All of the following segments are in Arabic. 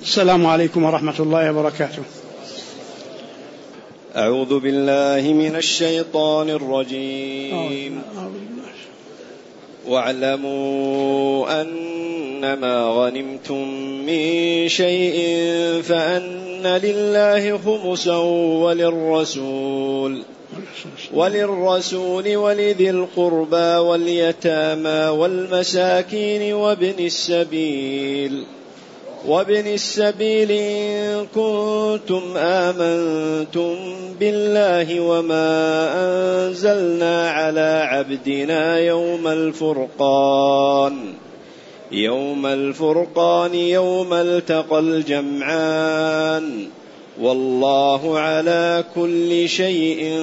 السلام عليكم ورحمة الله وبركاته. أعوذ بالله من الشيطان الرجيم. واعلموا أنما غنمتم من شيء فأن لله خمسه وللرسول ولذي القربى واليتامى والمساكين وابن السبيل إن كنتم آمنتم بالله وما أنزلنا على عبدنا يوم الفرقان يوم التقى الجمعان والله على كل شيء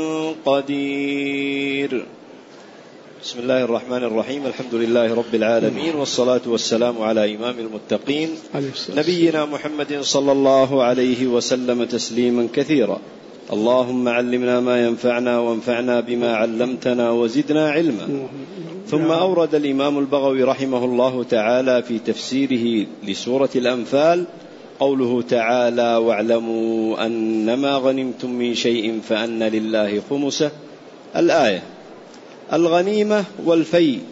قدير. بسم الله الرحمن الرحيم. الحمد لله رب العالمين، والصلاة والسلام على إمام المتقين نبينا محمد صلى الله عليه وسلم تسليما كثيرا. اللهم علمنا ما ينفعنا وانفعنا بما علمتنا وزدنا علما. ثم أورد الإمام البغوي رحمه الله تعالى في تفسيره لسورة الأنفال قوله تعالى: واعلموا أنما غنمتم من شيء فأن لله خمسه. الآية. الغنيمة والفيء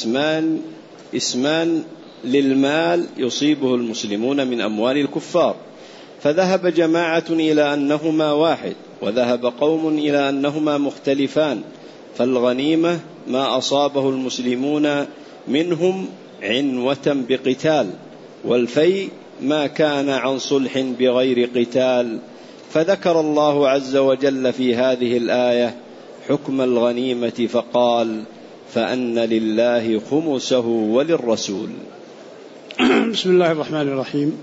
اسمان للمال يصيبه المسلمون من أموال الكفار، فذهب جماعة إلى أنهما واحد، وذهب قوم إلى أنهما مختلفان. فالغنيمة ما أصابه المسلمون منهم عنوة بقتال، والفيء ما كان عن صلح بغير قتال. فذكر الله عز وجل في هذه الآية حكم الغنيمة فقال: فأن لله خمسه وللرسول. بسم الله الرحمن الرحيم.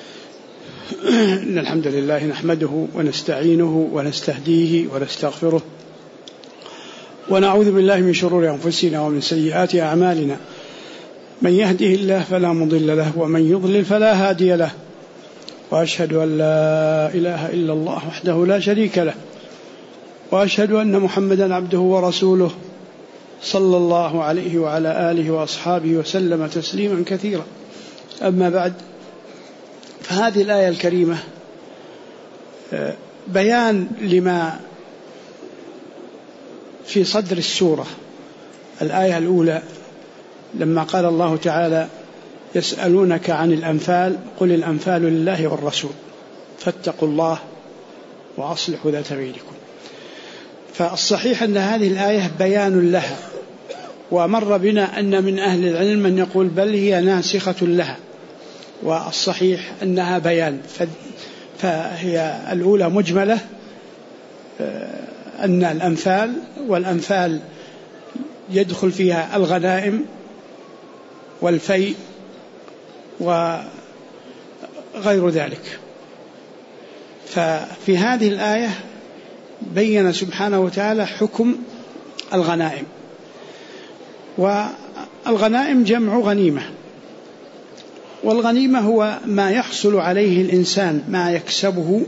إن الحمد لله نحمده ونستعينه ونستهديه ونستغفره، ونعوذ بالله من شرور أنفسنا ومن سيئات أعمالنا. من يهده الله فلا مضل له، ومن يضلل فلا هادي له، وأشهد أن لا إله إلا الله وحده لا شريك له، وأشهد أن محمدا عبده ورسوله صلى الله عليه وعلى آله وأصحابه وسلم تسليما كثيرا. أما بعد، فهذه الآية الكريمة بيان لما في صدر السورة. الآية الأولى لما قال الله تعالى: يسألونك عن الأنفال قل الأنفال لله والرسول فاتقوا الله وأصلحوا ذات بينكم. فالصحيح أن هذه الآية بيان لها، ومر بنا أن من أهل العلم من يقول بل هي ناسخة لها، والصحيح أنها بيان. فهي الأولى مجملة، أن الأنفال والأنفال يدخل فيها الغنائم والفيء وغير ذلك. ففي هذه الآية بين سبحانه وتعالى حكم الغنائم. والغنائم جمع غنيمة، والغنيمة هو ما يحصل عليه الإنسان، ما يكسبه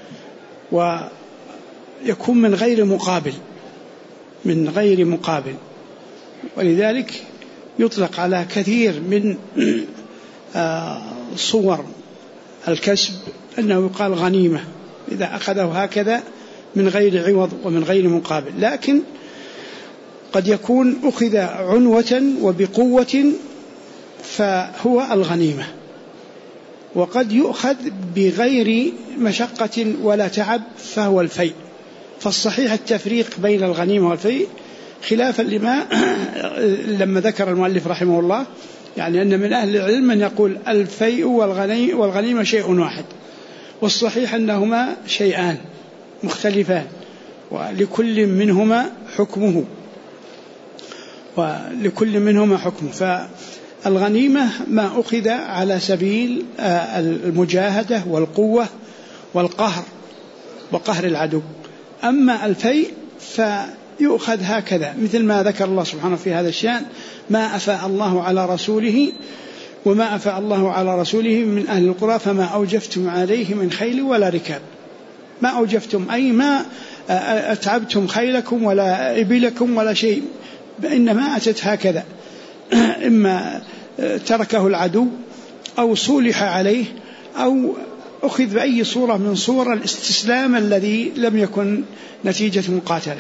ويكون من غير مقابل. ولذلك يطلق على كثير من صور الكسب أنه يقال غنيمة إذا أخذه هكذا من غير عوض ومن غير مقابل. لكن قد يكون أخذ عنوة وبقوة فهو الغنيمة، وقد يؤخذ بغير مشقة ولا تعب فهو الفيء. فالصحيح التفريق بين الغنيمة والفيء، خلافا لما ذكر المؤلف رحمه الله، يعني أن من أهل العلم من يقول الفيء والغنيمة شيء واحد، والصحيح أنهما شيئان مختلفان، ولكل منهما حكمه. فالغنيمة ما أخذ على سبيل المجاهدة والقوة والقهر وقهر العدو. أما الفيء فيؤخذ هكذا، مثل ما ذكر الله سبحانه في هذا الشأن: ما أفاء الله على رسوله وما أفاء الله على رسوله من أهل القرى فما أوجفتم عليه من خيل ولا ركاب. ما أوجفتم أي ما أتعبتم خيلكم ولا إبلكم ولا شيء، إنما أتت هكذا، إما تركه العدو أو صولح عليه أو أخذ بأي صورة من صور الاستسلام الذي لم يكن نتيجة مقاتلة.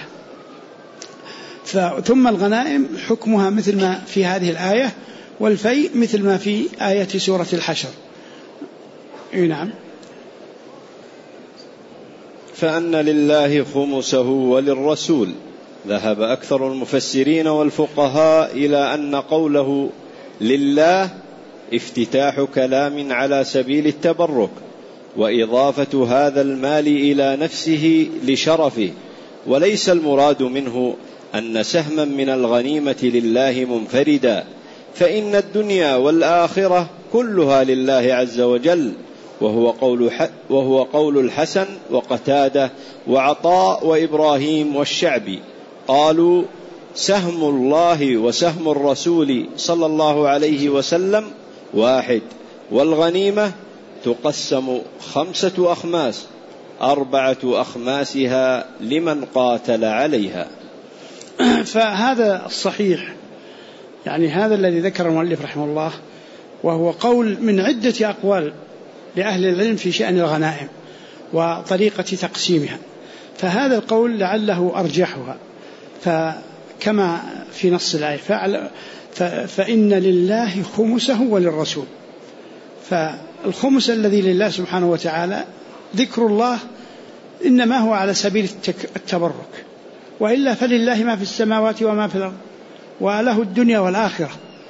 ثم الغنائم حكمها مثل ما في هذه الآية، والفيء مثل ما في آية سورة الحشر. نعم. فأن لله خمسه وللرسول. ذهب أكثر المفسرين والفقهاء إلى أن قوله لله افتتاح كلام على سبيل التبرك، وإضافة هذا المال إلى نفسه لشرفه، وليس المراد منه أن سهما من الغنيمة لله منفردا، فإن الدنيا والآخرة كلها لله عز وجل، وهو قول الحسن وقتادة وعطاء وإبراهيم والشعبي. قالوا سهم الله وسهم الرسول صلى الله عليه وسلم واحد، والغنيمة تقسم 5 أخماس، 4 أخماسها لمن قاتل عليها. فهذا الصحيح، يعني هذا الذي ذكر المؤلف رحمه الله، وهو قول من عدة أقوال لأهل العلم في شأن الغنائم وطريقة تقسيمها، فهذا القول لعله أرجحها. فكما في نص الآية فإن لله خمسه وللرسول، فالخمس الذي لله سبحانه وتعالى ذكر الله إنما هو على سبيل التبرك، وإلا فلله ما في السماوات وما في الأرض، وله الدنيا والآخرة.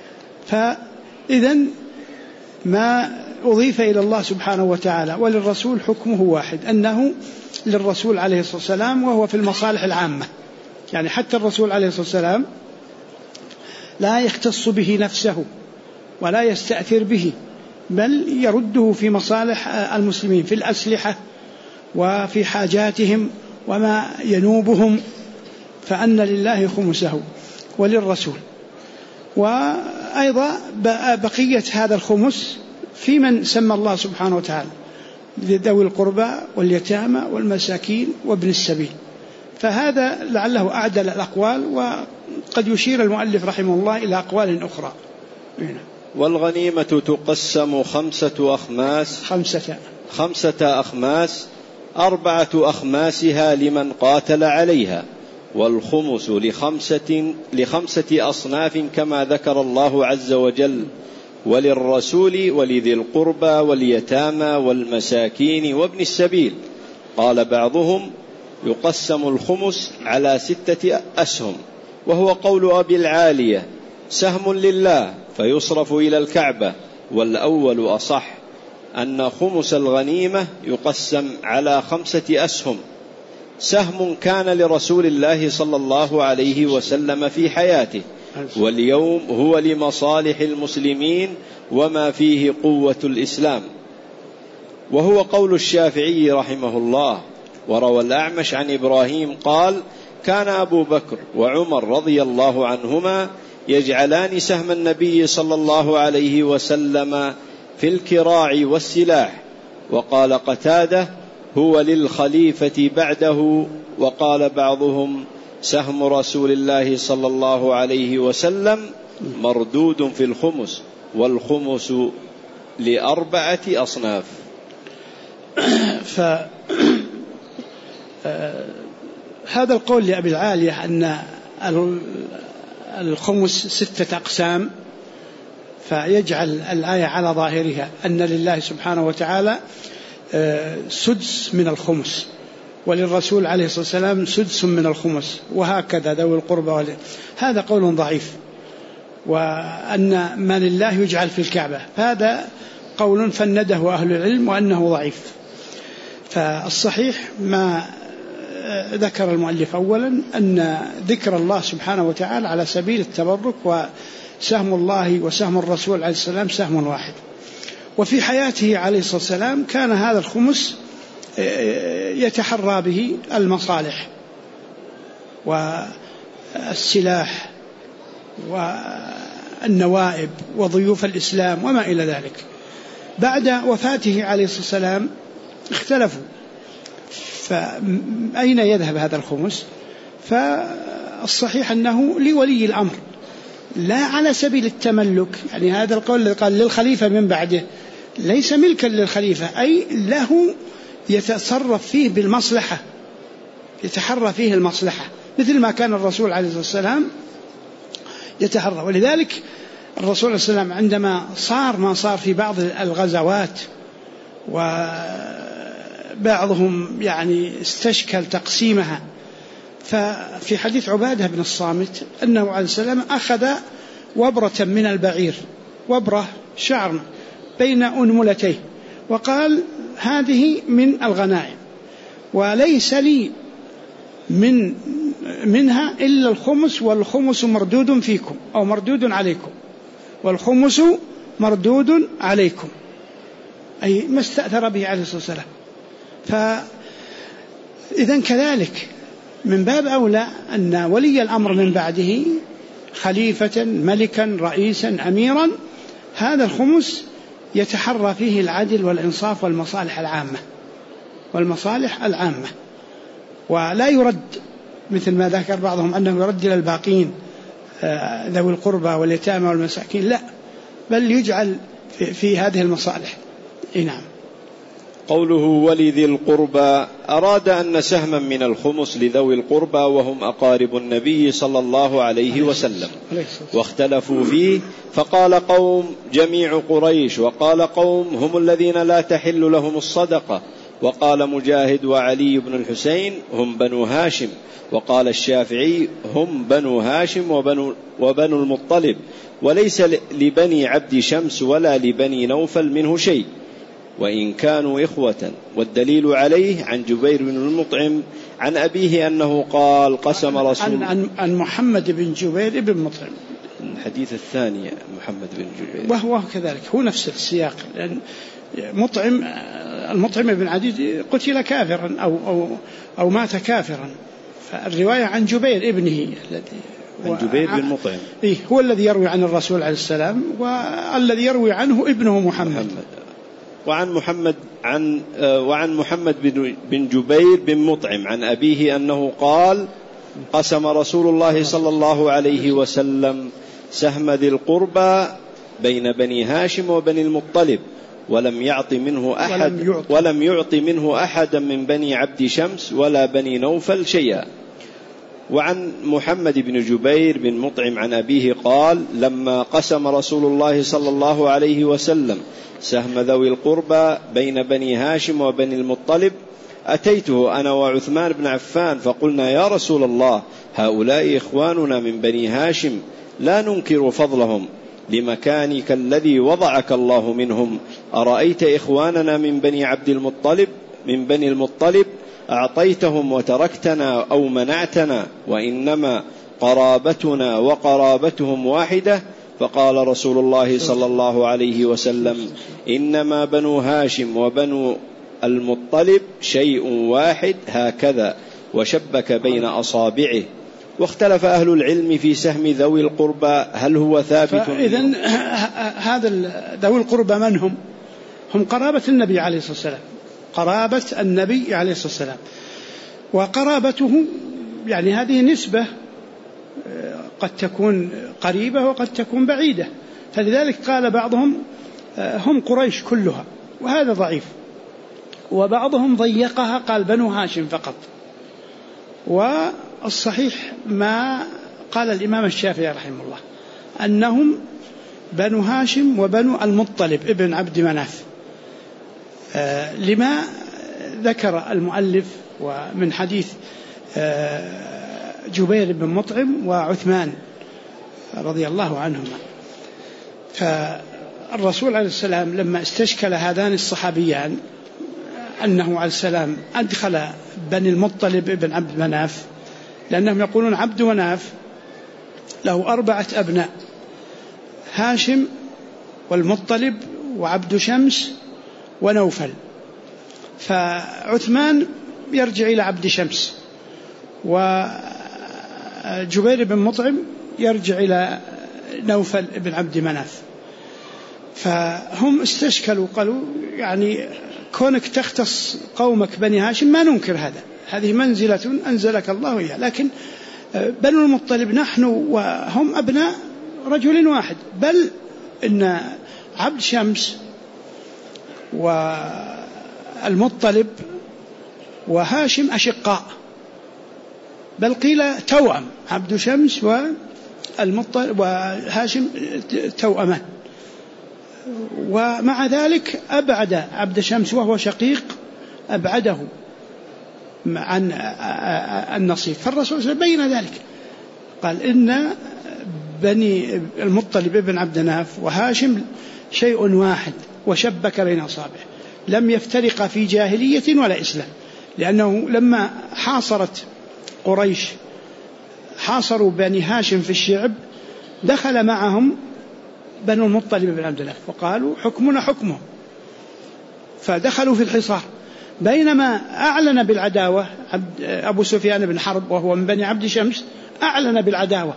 فإذن ما أضيف إلى الله سبحانه وتعالى وللرسول حكمه واحد، أنه للرسول عليه الصلاة والسلام، وهو في المصالح العامة. يعني حتى الرسول عليه الصلاة والسلام لا يختص به نفسه ولا يستأثر به، بل يرده في مصالح المسلمين، في الأسلحة وفي حاجاتهم وما ينوبهم. فأن لله خمسه وللرسول. وأيضا بقية هذا الخمس في من سمى الله سبحانه وتعالى ذوي القربى واليتامى والمساكين وابن السبيل. فهذا لعله أعدل الأقوال، وقد يشير المؤلف رحمه الله إلى أقوال أخرى. والغنيمة تقسم 5 أخماس، 5 أخماس، 4 أخماسها لمن قاتل عليها، والخمس ل5 أصناف كما ذكر الله عز وجل: وللرسول ولذي القربى واليتامى والمساكين وابن السبيل. قال بعضهم: يقسم الخمس على 6 أسهم، وهو قول أبي العالية: سهم لله فيصرف إلى الكعبة. والأول أصح، أن خمس الغنيمة يقسم على 5 أسهم: سهم كان لرسول الله صلى الله عليه وسلم في حياته، واليوم هو لمصالح المسلمين وما فيه قوة الإسلام، وهو قول الشافعي رحمه الله. وروى الأعمش عن إبراهيم قال: كان أبو بكر وعمر رضي الله عنهما يجعلان سهم النبي صلى الله عليه وسلم في الكراع والسلاح. وقال قتادة: هو للخليفة بعده. وقال بعضهم: سهم رسول الله صلى الله عليه وسلم مردود في الخمس، والخمس ل4 أصناف. هذا القول لأبي العالية أن الخمس 6 أقسام، فيجعل الآية على ظاهرها أن لله سبحانه وتعالى 6 من الخمس، وللرسول عليه الصلاة والسلام 6 من الخمس، وهكذا ذوي القربى. هذا قول ضعيف، وأن ما لله يجعل في الكعبة، هذا قول فنده أهل العلم وأنه ضعيف. فالصحيح ما ذكر المؤلف أولا، أن ذكر الله سبحانه وتعالى على سبيل التبرك، وسهم الله وسهم الرسول عليه السلام سهم واحد. وفي حياته عليه الصلاة والسلام كان هذا الخمس يتحرى به المصالح والسلاح والنوائب وضيوف الإسلام وما إلى ذلك. بعد وفاته عليه الصلاة والسلام اختلفوا، فأين يذهب هذا الخمس؟ فالصحيح أنه لولي الأمر، لا على سبيل التملك. يعني هذا القول الذي قال للخليفة من بعده، ليس ملكا للخليفة، أي له يتصرف فيه بالمصلحة، يتحرى فيه المصلحة، مثل ما كان الرسول عليه الصلاة والسلام يتحرى. ولذلك الرسول عليه الصلاة والسلام عندما صار ما صار في بعض الغزوات وبعضهم يعني استشكل تقسيمها، ففي حديث عبادة بن الصامت أنه عليه السلام أخذ وبرة من البعير، وبرة شعر بين أنملتيه، وقال هذه من الغنائم وليس لي منها إلا الخمس، والخمس مردود فيكم أو مردود عليكم، والخمس مردود عليكم، أي ما استأثر به عليه الصلاة والسلام. فإذن كذلك من باب أولى أن ولي الأمر من بعده خليفة ملكا رئيسا أميرا، هذا الخمس يتحرى فيه العدل والإنصاف والمصالح العامة، ولا يرد مثل ما ذكر بعضهم أنه يرد إلى الباقين ذوي القربى واليتامى والمساكين، لا، بل يجعل في هذه المصالح. نعم. قوله ولذي القربى أراد أن سهما من الخمس لذوي القربى وهم أقارب النبي صلى الله عليه وسلم، واختلفوا فيه، فقال قوم جميع قريش، وقال قوم هم الذين لا تحل لهم الصدقة، وقال مجاهد وعلي بن الحسين هم بنو هاشم، وقال الشافعي هم بنو هاشم وبنو المطلب، وليس لبني عبد شمس ولا لبني نوفل منه شيء وإن كانوا إخوة. والدليل عليه عن جبير بن المطعم عن أبيه أنه قال قسم رسول عن محمد بن جبير بن مطعم، الحديث الثاني محمد بن جبير، وهو كذلك هو نفس السياق، لأن المطعم بن عدي قتل كافرا أو مات كافرا، فالرواية عن جبير ابنه عن جبير بن مطعم هو الذي يروي عن الرسول عليه السلام، والذي يروي عنه ابنه محمد. وعن محمد بن جبير بن مطعم عن أبيه أنه قال قسم رسول الله صلى الله عليه وسلم سهم ذي القربى بين بني هاشم وبني المطلب ولم يعط منه أحدا من بني عبد شمس ولا بني نوفل شيئا. وعن محمد بن جبير بن مطعم عن أبيه قال لما قسم رسول الله صلى الله عليه وسلم سهم ذوي القربى بين بني هاشم وبني المطلب أتيته أنا وعثمان بن عفان فقلنا يا رسول الله هؤلاء إخواننا من بني هاشم لا ننكر فضلهم لمكانك الذي وضعك الله منهم، أرأيت إخواننا من بني عبد المطلب من بني المطلب أعطيتهم وتركتنا أو منعتنا، وإنما قرابتنا وقرابتهم واحدة. فقال رسول الله صلى الله عليه وسلم إنما بنو هاشم وبنو المطلب شيء واحد هكذا، وشبك بين أصابعه. واختلف أهل العلم في سهم ذوي القربى هل هو ثابت؟ إذن هذا ذوي القربى من هم؟ هم قرابة النبي عليه الصلاة والسلام، قرابة النبي عليه الصلاة والسلام، وقرابته يعني هذه نسبة قد تكون قريبة وقد تكون بعيدة، فلذلك قال بعضهم هم قريش كلها، وهذا ضعيف، وبعضهم ضيقها قال بنو هاشم فقط. والصحيح ما قال الإمام الشافعي رحمه الله أنهم بنو هاشم وبنو المطلب ابن عبد مناف، لما ذكر المؤلف ومن حديث جبير بن مطعم وعثمان رضي الله عنهما. فالرسول عليه السلام لما استشكل هذان الصحابيان أنه عليه السلام أدخل بني المطلب ابن عبد مناف، لأنهم يقولون عبد مناف له 4 أبناء، هاشم والمطلب وعبد شمس ونوفل، فعثمان يرجع إلى عبد شمس، وجبير بن مطعم يرجع إلى نوفل ابن عبد مناف. فهم استشكلوا قالوا يعني كونك تختص قومك بني هاشم ما ننكر هذا، هذه منزلة أنزلك الله إياها، لكن بنو المطلب نحن وهم أبناء رجل واحد، بل إن عبد شمس والمطلب وهاشم أشقاء، بل قيل توأم، عبد شمس والمطلب وهاشم توأمان. ومع ذلك أبعد عبد شمس وهو شقيق، أبعده عن النصيب. فالرسول صلى الله عليه وسلم بين ذلك، قال إن بني المطلب ابن عبد مناف وهاشم شيء واحد، وشبك بين أصابعه، لم يفترق في جاهلية ولا إسلام. لأنه لما حاصرت قريش حاصروا بني هاشم في الشعب، دخل معهم بنو المطلب بن عبد مناف وقالوا حكمنا حكمه، فدخلوا في الحصار. بينما أعلن بالعداوة أبو سفيان بن حرب وهو من بني عبد شمس، أعلن بالعداوة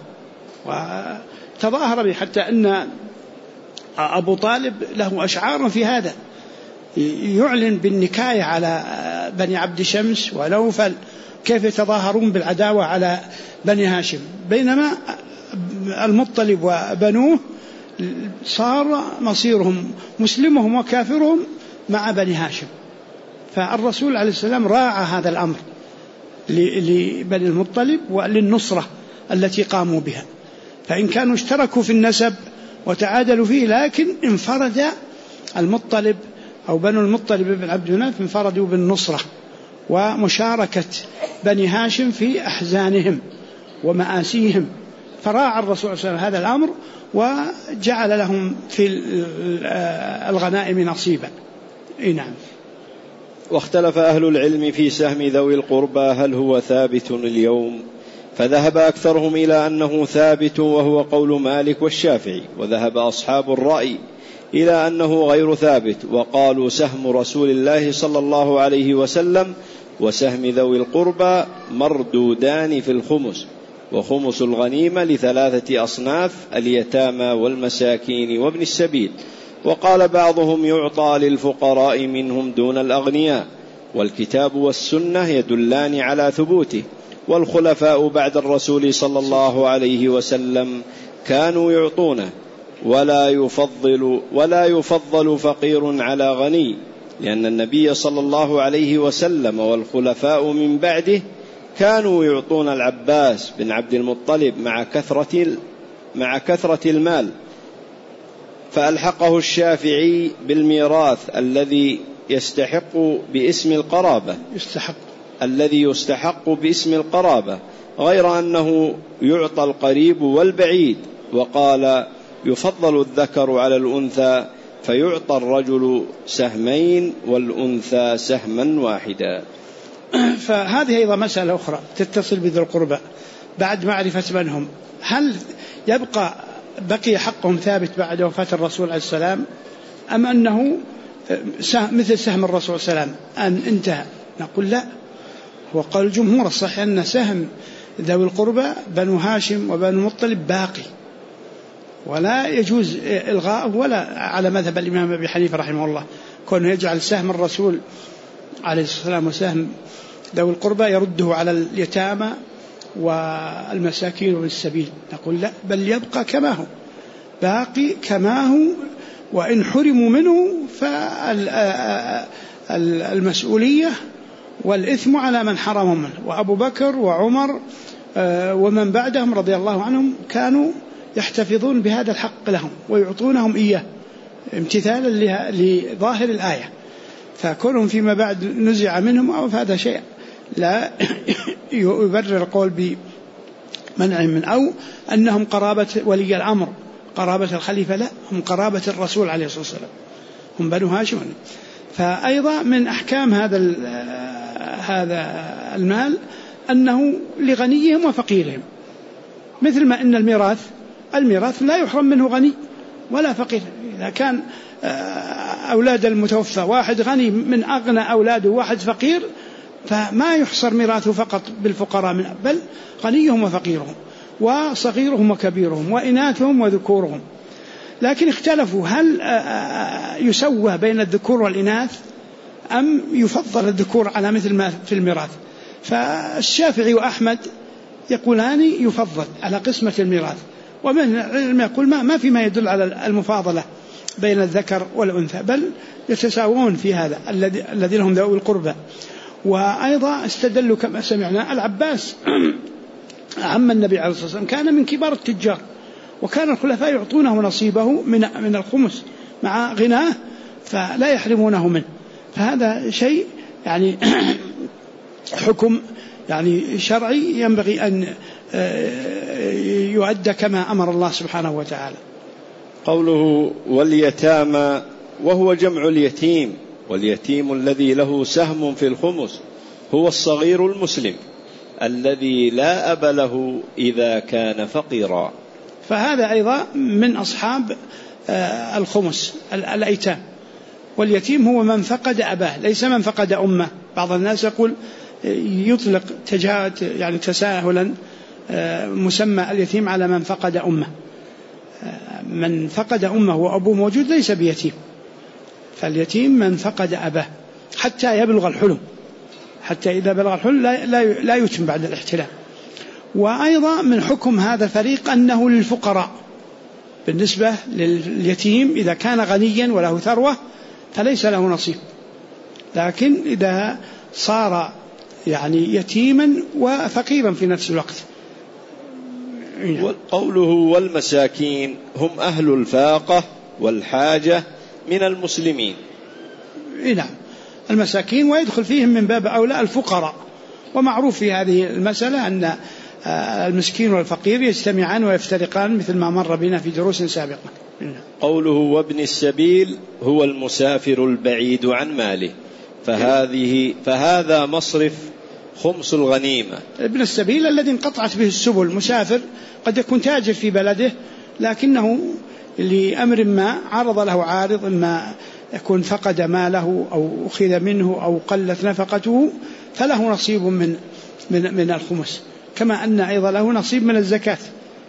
وتظاهر به، حتى أن أبو طالب له أشعار في هذا، يعلن بالنكاية على بني عبد شمس ونوفل، كيف يتظاهرون بالعداوة على بني هاشم. بينما المطلب وبنوه صار مصيرهم مسلمهم وكافرهم مع بني هاشم. فالرسول عليه السلام راعى هذا الأمر لبني المطلب وللنصرة التي قاموا بها، فإن كانوا اشتركوا في النسب وتعادلوا فيه، لكن انفرد المطلب أو بنو المطلب بن عبد مناف انفردوا بالنصرة ومشاركة بني هاشم في أحزانهم ومآسيهم. فراعى الرسول صلى الله عليه وسلم هذا الأمر وجعل لهم في الغنائم نصيبا. نعم. واختلف أهل العلم في سهم ذوي القربى هل هو ثابت اليوم، فذهب أكثرهم إلى أنه ثابت وهو قول مالك والشافعي، وذهب أصحاب الرأي إلى أنه غير ثابت، وقالوا سهم رسول الله صلى الله عليه وسلم وسهم ذوي القربى مردودان في الخمس، وخمس الغنيمة لثلاثة أصناف: اليتامى والمساكين وابن السبيل. وقال بعضهم يعطى للفقراء منهم دون الأغنياء، والكتاب والسنة يدلان على ثبوته، والخلفاء بعد الرسول صلى الله عليه وسلم كانوا يعطونه، ولا يفضل فقير على غني، لأن النبي صلى الله عليه وسلم والخلفاء من بعده كانوا يعطون العباس بن عبد المطلب مع كثرة المال. فألحقه الشافعي بالميراث الذي يستحق باسم القرابة، غير أنه يعطى القريب والبعيد. وقال يفضل الذكر على الأنثى، فيعطى الرجل سهمين والأنثى سهما واحدا. فهذه أيضا مسألة أخرى تتصل بذي القربى بعد معرفة من هم. هل بقي حقهم ثابت بعد وفاة الرسول عليه السلام، أم أنه مثل سهم الرسول صلى الله عليه وسلم أن انتهى؟ نقول لا، وقال الجمهور الصحيح أن سهم ذوي القربى بنو هاشم وبنو مطلب باقي، ولا يجوز إلغاءه، ولا على مذهب الإمام أبي حنيفة رحمه الله كونه يجعل سهم الرسول عليه السلام وسهم ذوي القربى يرده على اليتامى والمساكين وابن السبيل. نقول لا، بل يبقى كما هو، باقي كما هو، وإن حرموا منه فالمسؤولية والإثم على من حرمهم منه. وأبو بكر وعمر ومن بعدهم رضي الله عنهم كانوا يحتفظون بهذا الحق لهم ويعطونهم إياه امتثالا لظاهر الآية، فكونهم فيما بعد نزع منهم أو هذا شيء لا يبرر القول بمنع من، أو أنهم قرابة ولي الأمر، قرابة الخليفة، لا، هم قرابة الرسول عليه الصلاة والسلام، هم بنو هاشم. فأيضا من أحكام هذا المال أنه لغنيهم وفقيرهم، مثل ما أن الميراث لا يحرم منه غني ولا فقير. إذا كان أولاد المتوفى واحد غني من أغنى أولاده واحد فقير، فما يحصر ميراثه فقط بالفقراء من، بل غنيهم وفقيرهم وصغيرهم وكبيرهم وإناثهم وذكورهم. لكن اختلفوا هل يسوى بين الذكور والإناث أم يفضل الذكور على مثل ما في الميراث. فالشافعي وأحمد يقولان يفضل على قسمة الميراث، ومن العلم يقول ما في ما يدل على المفاضلة بين الذكر والأنثى، بل يتساوون في هذا الذين هم ذوي القربى. وأيضا استدلوا كما سمعنا العباس عم النبي عليه الصلاة والسلام كان من كبار التجار، وكان الخلفاء يعطونه نصيبه من الخمس مع غناه فلا يحرمونه منه. فهذا شيء يعني حكم يعني شرعي ينبغي أن يؤدى كما أمر الله سبحانه وتعالى. قوله واليتامى وهو جمع اليتيم، واليتيم الذي له سهم في الخمس هو الصغير المسلم الذي لا أب له إذا كان فقيرا. فهذا أيضا من أصحاب الخمس الأيتام. واليتيم هو من فقد أباه ليس من فقد أمه. بعض الناس يقول يطلق يعني تساهلا مسمى اليتيم على من فقد أمه. من فقد أمه وأبوه موجود ليس بيتيم، فاليتيم من فقد أباه حتى يبلغ الحلم، حتى إذا بلغ الحلم لا يتم بعد الاحتلام. وأيضا من حكم هذا الفريق أنه للفقراء. بالنسبة لليتيم إذا كان غنيا وله ثروة فليس له نصيب، لكن إذا صار يعني يتيما وفقيرا في نفس الوقت. قوله والمساكين هم أهل الفاقة والحاجة من المسلمين. نعم، المساكين ويدخل فيهم من باب أولى الفقراء. ومعروف في هذه المسألة أن المسكين والفقير يجتمعان ويفترقان مثل ما مر بنا في دروس سابقة. قوله وابن السبيل هو المسافر البعيد عن ماله، فهذا مصرف خمس الغنيمة. ابن السبيل الذي انقطعت به السبل، مسافر قد يكون تاجر في بلده لكنه لأمر ما عرض له عارض، إما يكون فقد ماله أو أخذ منه أو قلت نفقته، فله نصيب من الخمس، كما أن أيضا له نصيب من الزكاة.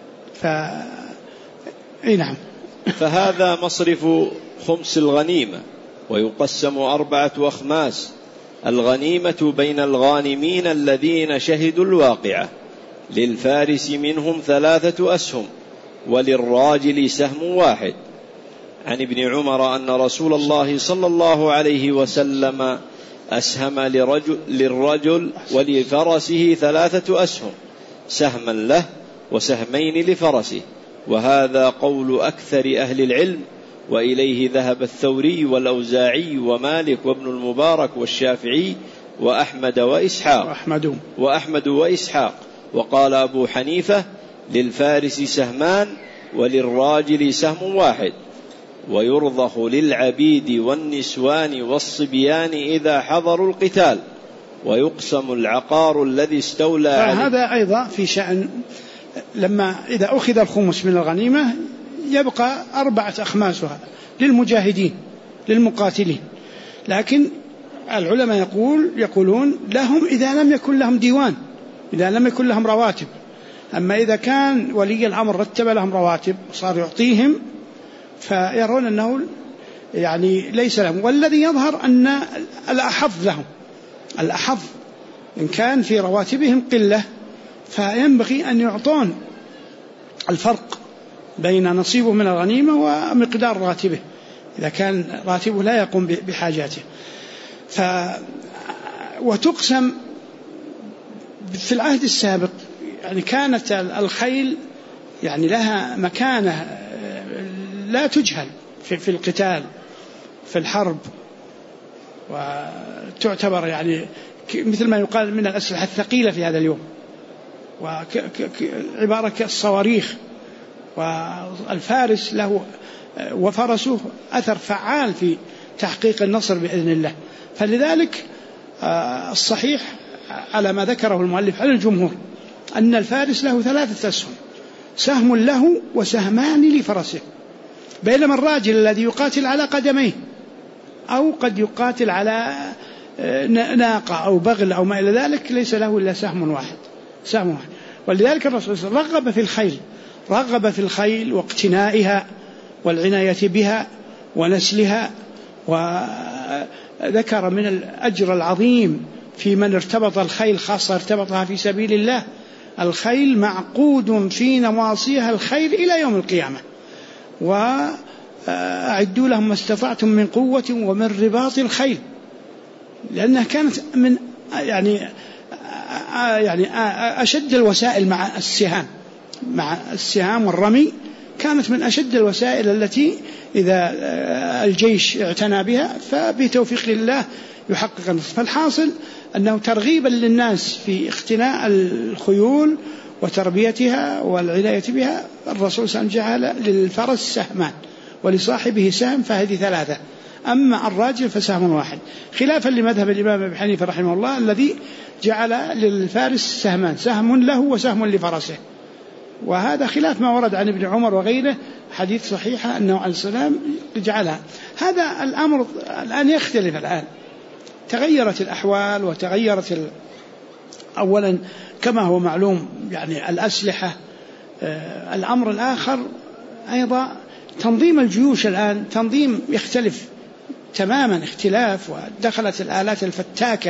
نعم. فهذا مصرف خمس الغنيمة، ويقسم 4 أخماس. الغنيمة بين الغانمين الذين شهدوا الواقعة، للفارس منهم 3 أسهم، وللراجل سهم واحد. عن ابن عمر أن رسول الله صلى الله عليه وسلم أسهم للرجل ولفرسه 3 أسهم، سهما له وسهمين لفرسه. وهذا قول أكثر أهل العلم، وإليه ذهب الثوري والأوزاعي ومالك وابن المبارك والشافعي وأحمد وإسحاق. وقال أبو حنيفة للفارس سهمان وللراجل سهم واحد، ويرضخ للعبيد والنسوان والصبيان إذا حضروا القتال، ويقسم العقار الذي استولى عليه. فهذا أيضا في شأن لما إذا أخذ الخمس من الغنيمة يبقى 4 أخماسها للمجاهدين للمقاتلين، لكن العلماء يقولون لهم إذا لم يكن لهم ديوان، إذا لم يكن لهم رواتب. أما إذا كان ولي الأمر رتب لهم رواتب صار يعطيهم، فيرون أنه يعني ليس لهم. والذي يظهر أن الأحظ لهم، الأحظ إن كان في رواتبهم قلة فينبغي أن يعطون الفرق بين نصيبه من الغنيمة ومقدار راتبه إذا كان راتبه لا يقوم بحاجاته. وتقسم في العهد السابق، يعني كانت الخيل يعني لها مكانة لا تجهل في القتال في الحرب، وتعتبر يعني مثل ما يقال من الأسلحة الثقيلة في هذا اليوم، وعبارة كالصواريخ. والفارس له وفرسه أثر فعال في تحقيق النصر بإذن الله. فلذلك الصحيح على ما ذكره المؤلف على الجمهور أن الفارس له 3 أسهم، سهم له وسهمان لفرسه، بينما الراجل الذي يقاتل على قدميه أو قد يقاتل على ناقة أو بغل أو ما إلى ذلك ليس له إلا سهم واحد. ولذلك الرسول صلى الله عليه وسلم رغب في الخيل واقتنائها والعناية بها ونسلها، وذكر من الأجر العظيم في من ارتبط الخيل، خاصة ارتبطها في سبيل الله. الخيل معقود في نواصيها الخير إلى يوم القيامة، أعدوا لهم ما استطعتم من قوة ومن رباط الخيل، لأنها كانت من يعني أشد الوسائل مع السهام والرمي، كانت من أشد الوسائل التي إذا الجيش اعتنى بها فبتوفيق الله يحقق النصر. فالحاصل أنه ترغيبا للناس في اقتناء الخيول وتربيتها والعناية بها، الرسول صلى الله عليه وسلم جعل للفرس سهمان ولصاحبه سهم، فهذه 3، أما الراجل فسهم واحد، خلافا لمذهب الإمام أبي حنيفة رحمه الله الذي جعل للفارس سهمان، سهم له وسهم لفرسه، وهذا خلاف ما ورد عن ابن عمر وغيره حديث صحيحة أنه عليه السلام جعلها. هذا الأمر الآن يختلف، الآن تغيرت الأحوال وتغيرت أولا كما هو معلوم يعني الأسلحة. الأمر الآخر أيضا تنظيم الجيوش الآن تنظيم يختلف تماما اختلاف، ودخلت الآلات الفتاكة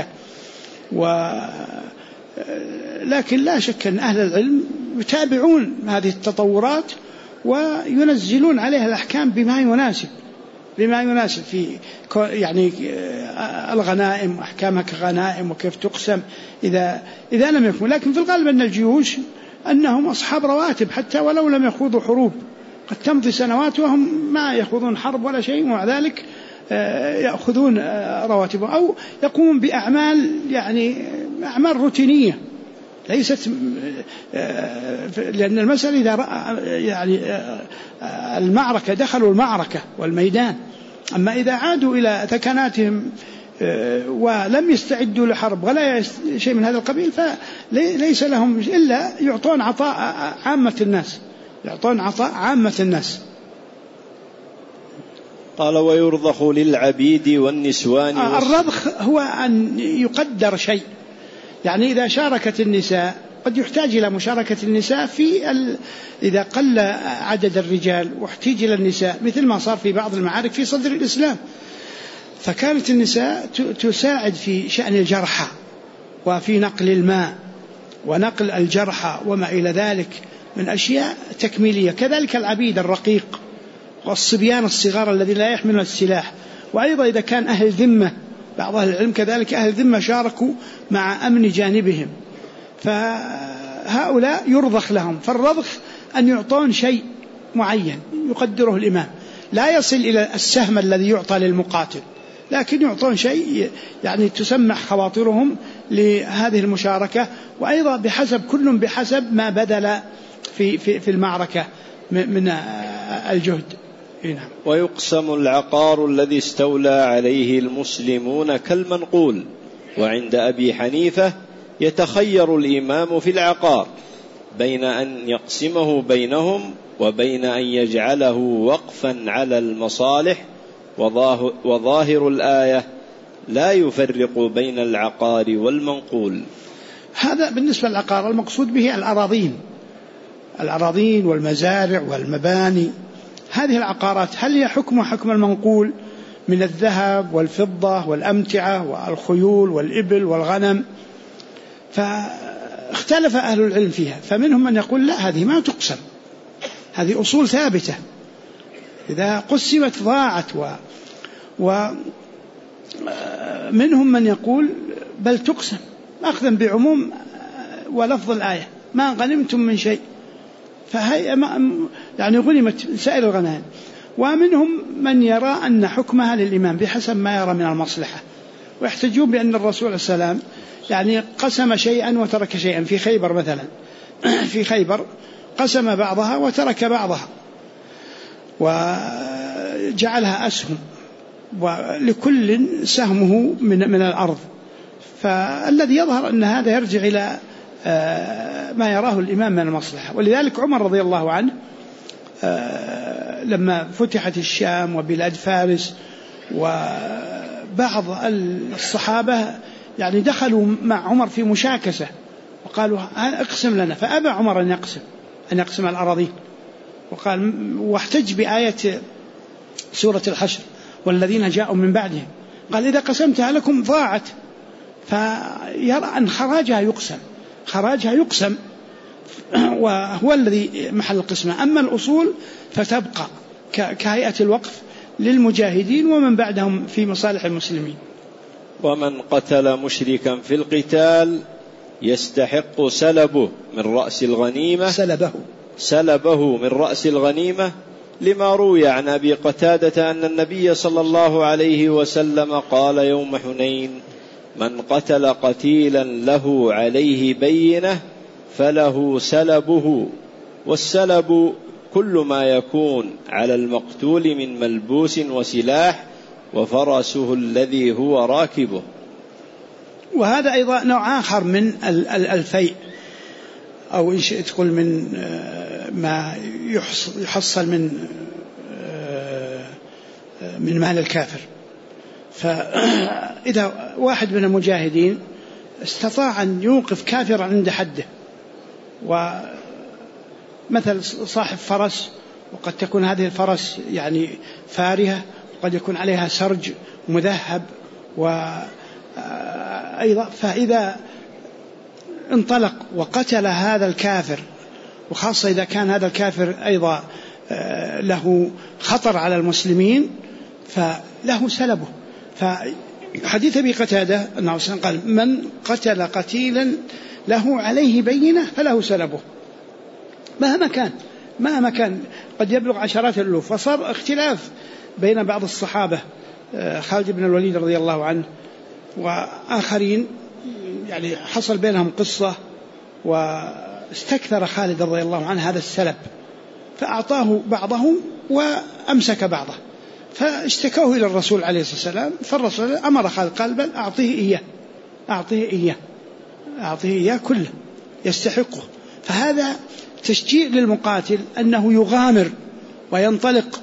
لكن لا شك أن أهل العلم يتابعون هذه التطورات وينزلون عليها الأحكام بما يناسب في يعني الغنائم وأحكامها كغنائم وكيف تقسم إذا لم يكن. لكن في الغالب أن الجيوش أنهم أصحاب رواتب حتى ولو لم يخوضوا حروب، قد تمضي سنوات وهم ما يخوضون حرب ولا شيء، ومع ذلك يأخذون رواتبهم أو يقومون بأعمال يعني أعمال روتينية ليست، لأن المسألة إذا يعني المعركة دخلوا المعركة والميدان، أما إذا عادوا إلى ثكناتهم ولم يستعدوا لحرب ولا شيء من هذا القبيل فليس لهم إلا يعطون عطاء عامة الناس. قال ويرضخ للعبيد والنسوان. الرضخ هو أن يقدر شيء، يعني إذا شاركت النساء قد يحتاج إلى مشاركة النساء إذا قل عدد الرجال واحتاج إلى النساء، مثل ما صار في بعض المعارك في صدر الإسلام، فكانت النساء تساعد في شأن الجرحى وفي نقل الماء ونقل الجرحى وما إلى ذلك من أشياء تكميلية. كذلك العبيد الرقيق والصبيان الصغار الذي لا يحملون السلاح، وأيضا إذا كان أهل ذمة، بعض أهل العلم كذلك أهل ذمة شاركوا مع أمن جانبهم، فهؤلاء يرضخ لهم. فالرضخ أن يعطون شيء معين يقدره الإمام، لا يصل إلى السهم الذي يعطى للمقاتل، لكن يعطون شيء يعني تسمح خواطرهم لهذه المشاركة، وأيضا كل بحسب ما بذل في المعركة من الجهد. نعم. ويقسم العقار الذي استولى عليه المسلمون كالمنقول. وعند أبي حنيفة يتخير الإمام في العقار بين أن يقسمه بينهم وبين أن يجعله وقفا على المصالح، وظاهر الآية لا يفرق بين العقار والمنقول. هذا بالنسبة للعقار، المقصود به الأراضين والمزارع والمباني. هذه العقارات هل هي حكم المنقول من الذهب والفضة والأمتعة والخيول والإبل والغنم؟ فاختلف أهل العلم فيها، فمنهم من يقول لا، هذه ما تقسم، هذه أصول ثابتة إذا قسمت ضاعت، ومنهم من يقول بل تقسم أخذا بعموم ولفظ الآية ما غنمتم من شيء، فهي يعني غنمت سائر الغنائم. ومنهم من يرى أن حكمها للإمام بحسب ما يرى من المصلحة، ويحتجون بأن الرسول عليه السلام يعني قسم شيئا وترك شيئا. في خيبر مثلا، في خيبر قسم بعضها وترك بعضها وجعلها أسهم، ولكل سهمه من الأرض. فالذي يظهر أن هذا يرجع إلى ما يراه الإمام من المصلحة. ولذلك عمر رضي الله عنه لما فتحت الشام وبلاد فارس، وبعض الصحابة يعني دخلوا مع عمر في مشاكسة وقالوا اقسم لنا، فأبى عمر أن يقسم الأراضين، وقال واحتج بآية سورة الحشر والذين جاءوا من بعدهم، قال إذا قسمتها لكم ضاعت، فيرى أن خراجها يقسم وهو الذي محل القسمة، أما الأصول فتبقى كهيئة الوقف للمجاهدين ومن بعدهم في مصالح المسلمين. ومن قتل مشركا في القتال يستحق سلبه من رأس الغنيمة سلبه من رأس الغنيمة، لما روي عن أبي قتادة أن النبي صلى الله عليه وسلم قال يوم حنين: من قتل قتيلا له عليه بينة فله سلبه، والسلب كل ما يكون على المقتول من ملبوس وسلاح وفرسه الذي هو راكبه. وهذا أيضا نوع آخر من الفيء، أو إن شئت تقول من ما يحصل من مال الكافر. فإذا واحد من المجاهدين استطاع أن يوقف كافرا عند حده، ومثل صاحب فرس، وقد تكون هذه الفرس يعني فارهة، وقد يكون عليها سرج مذهب، وأيضا فإذا انطلق وقتل هذا الكافر، وخاصة إذا كان هذا الكافر أيضا له خطر على المسلمين، فله سلبه. فحديث أبي قتادة أنه قال: من قتل قتيلا له عليه بينة فله سلبه، مهما كان قد يبلغ عشرات الألوف. وصار اختلاف بين بعض الصحابة، خالد بن الوليد رضي الله عنه وآخرين، يعني حصل بينهم قصة، واستكثر خالد رضي الله عنه هذا السلب، فأعطاه بعضه وأمسك بعضه، فاشتكوه إلى الرسول عليه الصلاة والسلام، فالرسول أمر خالد قال: بل أعطيه إياه كله يستحقه. فهذا تشجيع للمقاتل أنه يغامر وينطلق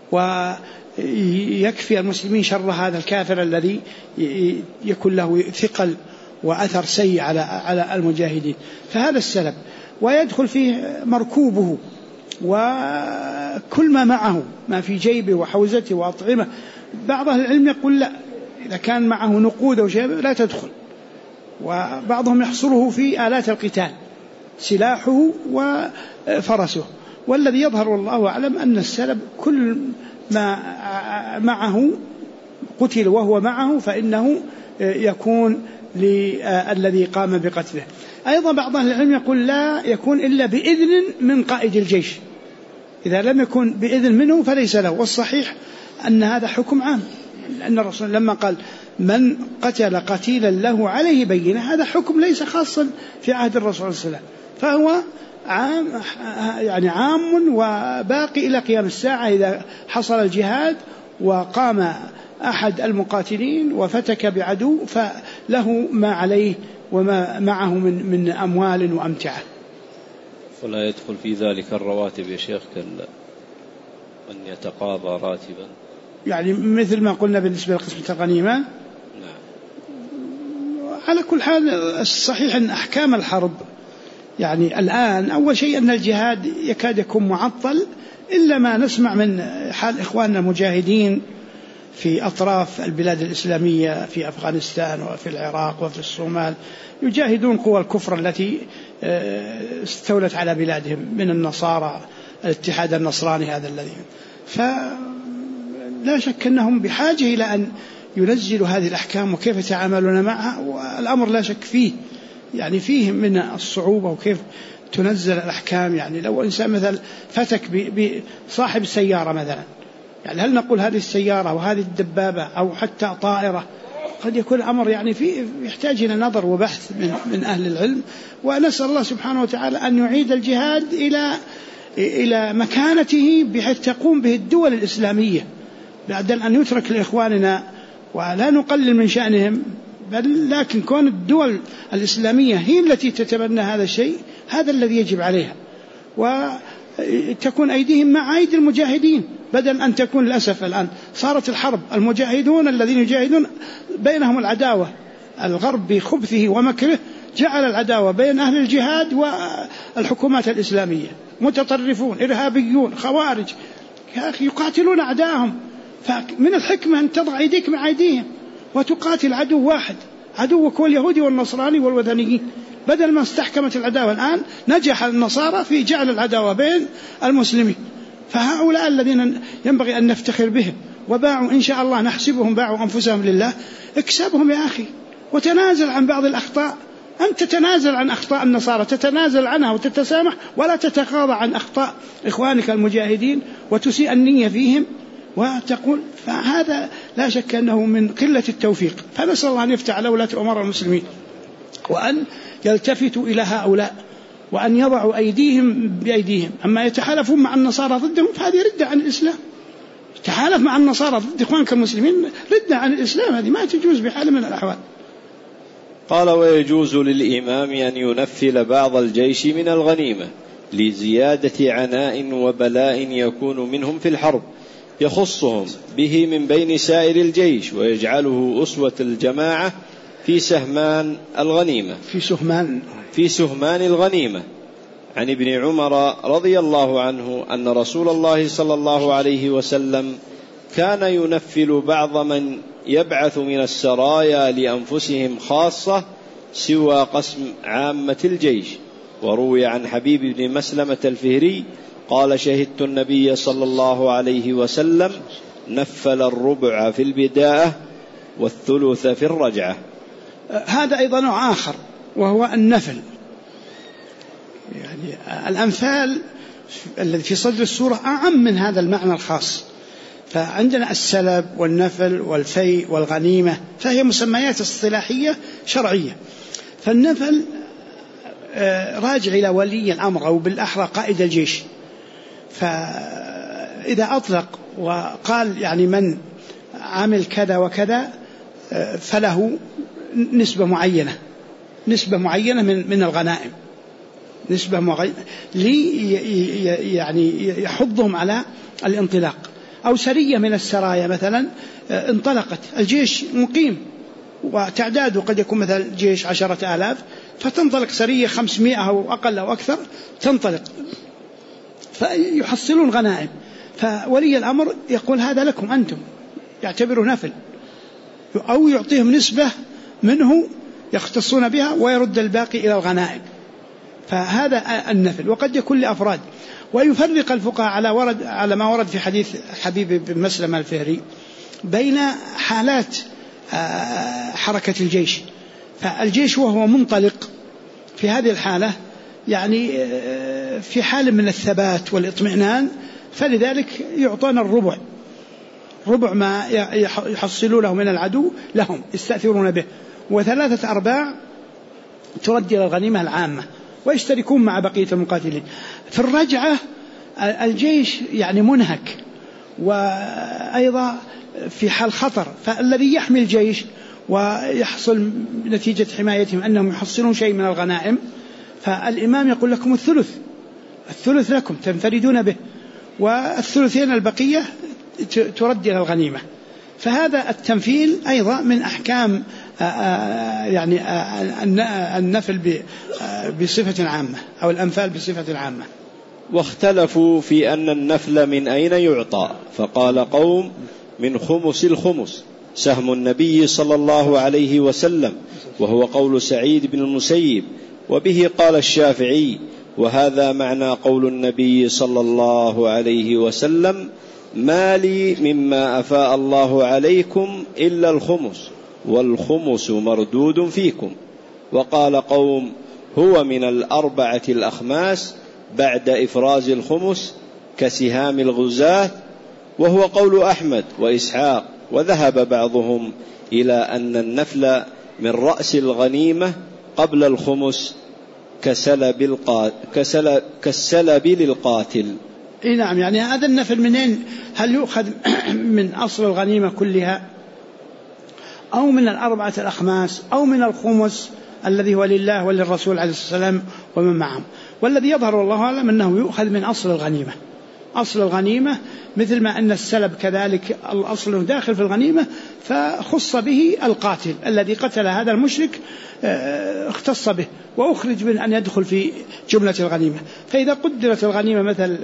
ويكفي المسلمين شر هذا الكافر الذي يكون له ثقل وأثر سيء على المجاهدين. فهذا السلب، ويدخل فيه مركوبه وكل ما معه، ما في جيبه وحوزته وأطعمة. بعض أهل العلم يقول لا، إذا كان معه نقود أو شيء لا تدخل، وبعضهم يحصره في آلات القتال، سلاحه وفرسه. والذي يظهر والله أعلم أن السلب كل ما معه قتل وهو معه فإنه يكون للذي قام بقتله. أيضا بعض أهل العلم يقول لا يكون إلا بإذن من قائد الجيش، إذا لم يكن بإذن منه فليس له. والصحيح أن هذا حكم عام، لأن الرسول لما قال: من قتل قتيلا له عليه بينة، هذا حكم ليس خاصا في عهد الرسول صلى الله عليه وسلم، فهو عام وباقي إلى قيام الساعة. إذا حصل الجهاد وقام أحد المقاتلين وفتك بعدو فله ما عليه وما معه من أموال وأمتعة. ولا يدخل في ذلك الرواتب يا شيخ، من يتقاضى راتبا، يعني مثل ما قلنا بالنسبة لقسمة الغنيمة. نعم. على كل حال الصحيح أن أحكام الحرب يعني الآن أول شيء أن الجهاد يكاد يكون معطل، إلا ما نسمع من حال إخواننا المجاهدين في أطراف البلاد الإسلامية، في أفغانستان وفي العراق وفي الصومال، يجاهدون قوى الكفر التي استولت على بلادهم من النصارى، الاتحاد النصراني هذا الذي. فلا شك أنهم بحاجة إلى أن ينزلوا هذه الأحكام وكيف يتعاملون معها، والأمر لا شك فيه يعني فيه من الصعوبة وكيف تنزل الأحكام. يعني لو إنسان مثلا فتك بصاحب السيارة مثلا، يعني هل نقول هذه السيارة وهذه الدبابة أو حتى طائرة؟ قد يكون الأمر يعني يحتاج إلى نظر وبحث من أهل العلم. ونسأل الله سبحانه وتعالى أن يعيد الجهاد إلى مكانته بحيث تقوم به الدول الإسلامية، بعد أن يترك لإخواننا، ولا نقلل من شأنهم، بل لكن كون الدول الإسلامية هي التي تتبنى هذا الشيء، هذا الذي يجب عليها، وتكون أيديهم مع أيدي المجاهدين، بدل أن تكون للأسف الآن صارت الحرب، المجاهدون الذين يجاهدون بينهم العداوة، الغرب بخبثه ومكره جعل العداوة بين أهل الجهاد والحكومات الإسلامية، متطرفون إرهابيون خوارج يقاتلون أعداءهم. فمن الحكمة أن تضع أيديك مع أيديهم وتقاتل عدو واحد، عدوك هو اليهودي والنصراني والوثنيين، بدل ما استحكمت العداوة. الآن نجح النصارى في جعل العداوة بين المسلمين، فهؤلاء الذين ينبغي أن نفتخر بهم وباعوا إن شاء الله نحسبهم باعوا أنفسهم لله، اكسبهم يا أخي وتنازل عن بعض الأخطاء. أنت تتنازل عن أخطاء النصارى، تتنازل عنها وتتسامح، ولا تتغاضى عن أخطاء إخوانك المجاهدين وتسيء النية فيهم وتقول. فهذا لا شك أنه من قلة التوفيق. فنسأل الله أن يفتح على ولاة أمور المسلمين وأن يلتفتوا إلى هؤلاء وأن يضعوا أيديهم بأيديهم. أما يتحالفون مع النصارى ضدهم فهذه ردة عن الإسلام. تحالف مع النصارى ضد إخوانك المسلمين ردة عن الإسلام، هذه ما تجوز بحال من الأحوال. قال: ويجوز للإمام أن ينفل بعض الجيش من الغنيمة لزيادة عناء وبلاء يكون منهم في الحرب، يخصهم به من بين سائر الجيش، ويجعله أسوة الجماعة في سهمان الغنيمة في سهمان الغنيمة. عن ابن عمر رضي الله عنه أن رسول الله صلى الله عليه وسلم كان ينفل بعض من يبعث من السرايا لأنفسهم خاصة سوى قسم عامة الجيش. وروي عن حبيب بن مسلمة الفهري قال: شهدت النبي صلى الله عليه وسلم نفل الربع في البداية والثلث في الرجعة. هذا أيضا نوع آخر وهو النفل. يعني الأنفال الذي في صدر السورة أعم من هذا المعنى الخاص. فعندنا السلب والنفل والفيء والغنيمة، فهي مسميات اصطلاحية شرعية. فالنفل راجع إلى ولي الأمر أو بالأحرى قائد الجيش. فإذا أطلق وقال يعني من عمل كذا وكذا فله نسبة معينة من الغنائم، نسبة معينة يعني يحضهم على الانطلاق. أو سرية من السرايا مثلا انطلقت، الجيش مقيم وتعداده قد يكون مثلا جيش 10,000، فتنطلق سرية 500 أو أقل أو أكثر تنطلق فيحصلون غنائم. فولي الأمر يقول هذا لكم أنتم، يعتبره نفل، أو يعطيهم نسبة منه يختصون بها ويرد الباقي إلى الغنائم. فهذا النفل. وقد يكون لأفراد. ويفرق الفقهاء على ما ورد في حديث حبيب بن مسلمة الفهري بين حالات حركة الجيش. فالجيش وهو منطلق في هذه الحالة يعني في حال من الثبات والاطمئنان، فلذلك يعطون ربع ما يحصلونه من العدو لهم يستأثرون به، و3/4 ترد إلى الغنيمة العامة ويشتركون مع بقية المقاتلين. في الرجعة الجيش يعني منهك وأيضا في حال خطر، فالذي يحمي الجيش ويحصل نتيجة حمايتهم أنهم يحصلون شيء من الغنائم، فالإمام يقول لكم الثلث لكم تنفردون به، والثلثين البقية ترد إلى الغنيمة. فهذا التنفيل أيضا من أحكام يعني النفل بصفة عامة أو الأنفال بصفة عامة. واختلفوا في أن النفل من أين يعطى، فقال قوم من خمس الخمس سهم النبي صلى الله عليه وسلم، وهو قول سعيد بن المسيب، وبه قال الشافعي، وهذا معنى قول النبي صلى الله عليه وسلم: ما لي مما أفاء الله عليكم إلا الخمس، والخمس مردود فيكم. وقال قوم هو من 4 الأخماس بعد إفراز الخمس كسهام الغزاة، وهو قول أحمد وإسحاق. وذهب بعضهم إلى أن النفل من رأس الغنيمة قبل الخمس كالسلب للقاتل. نعم، يعني هذا النفل منين؟ هل يؤخذ من أصل الغنيمة كلها، أو من 4 الأخماس، أو من الخمس الذي هو لله وللرسول عليه الصلاة والسلام ومن معهم؟ والذي يظهر والله أعلم أنه يؤخذ من أصل الغنيمة. أصل الغنيمة مثل ما أن السلب كذلك الأصل داخل في الغنيمة، فخص به القاتل الذي قتل هذا المشرك اختص به وأخرج من أن يدخل في جملة الغنيمة. فإذا قدرت الغنيمة مثل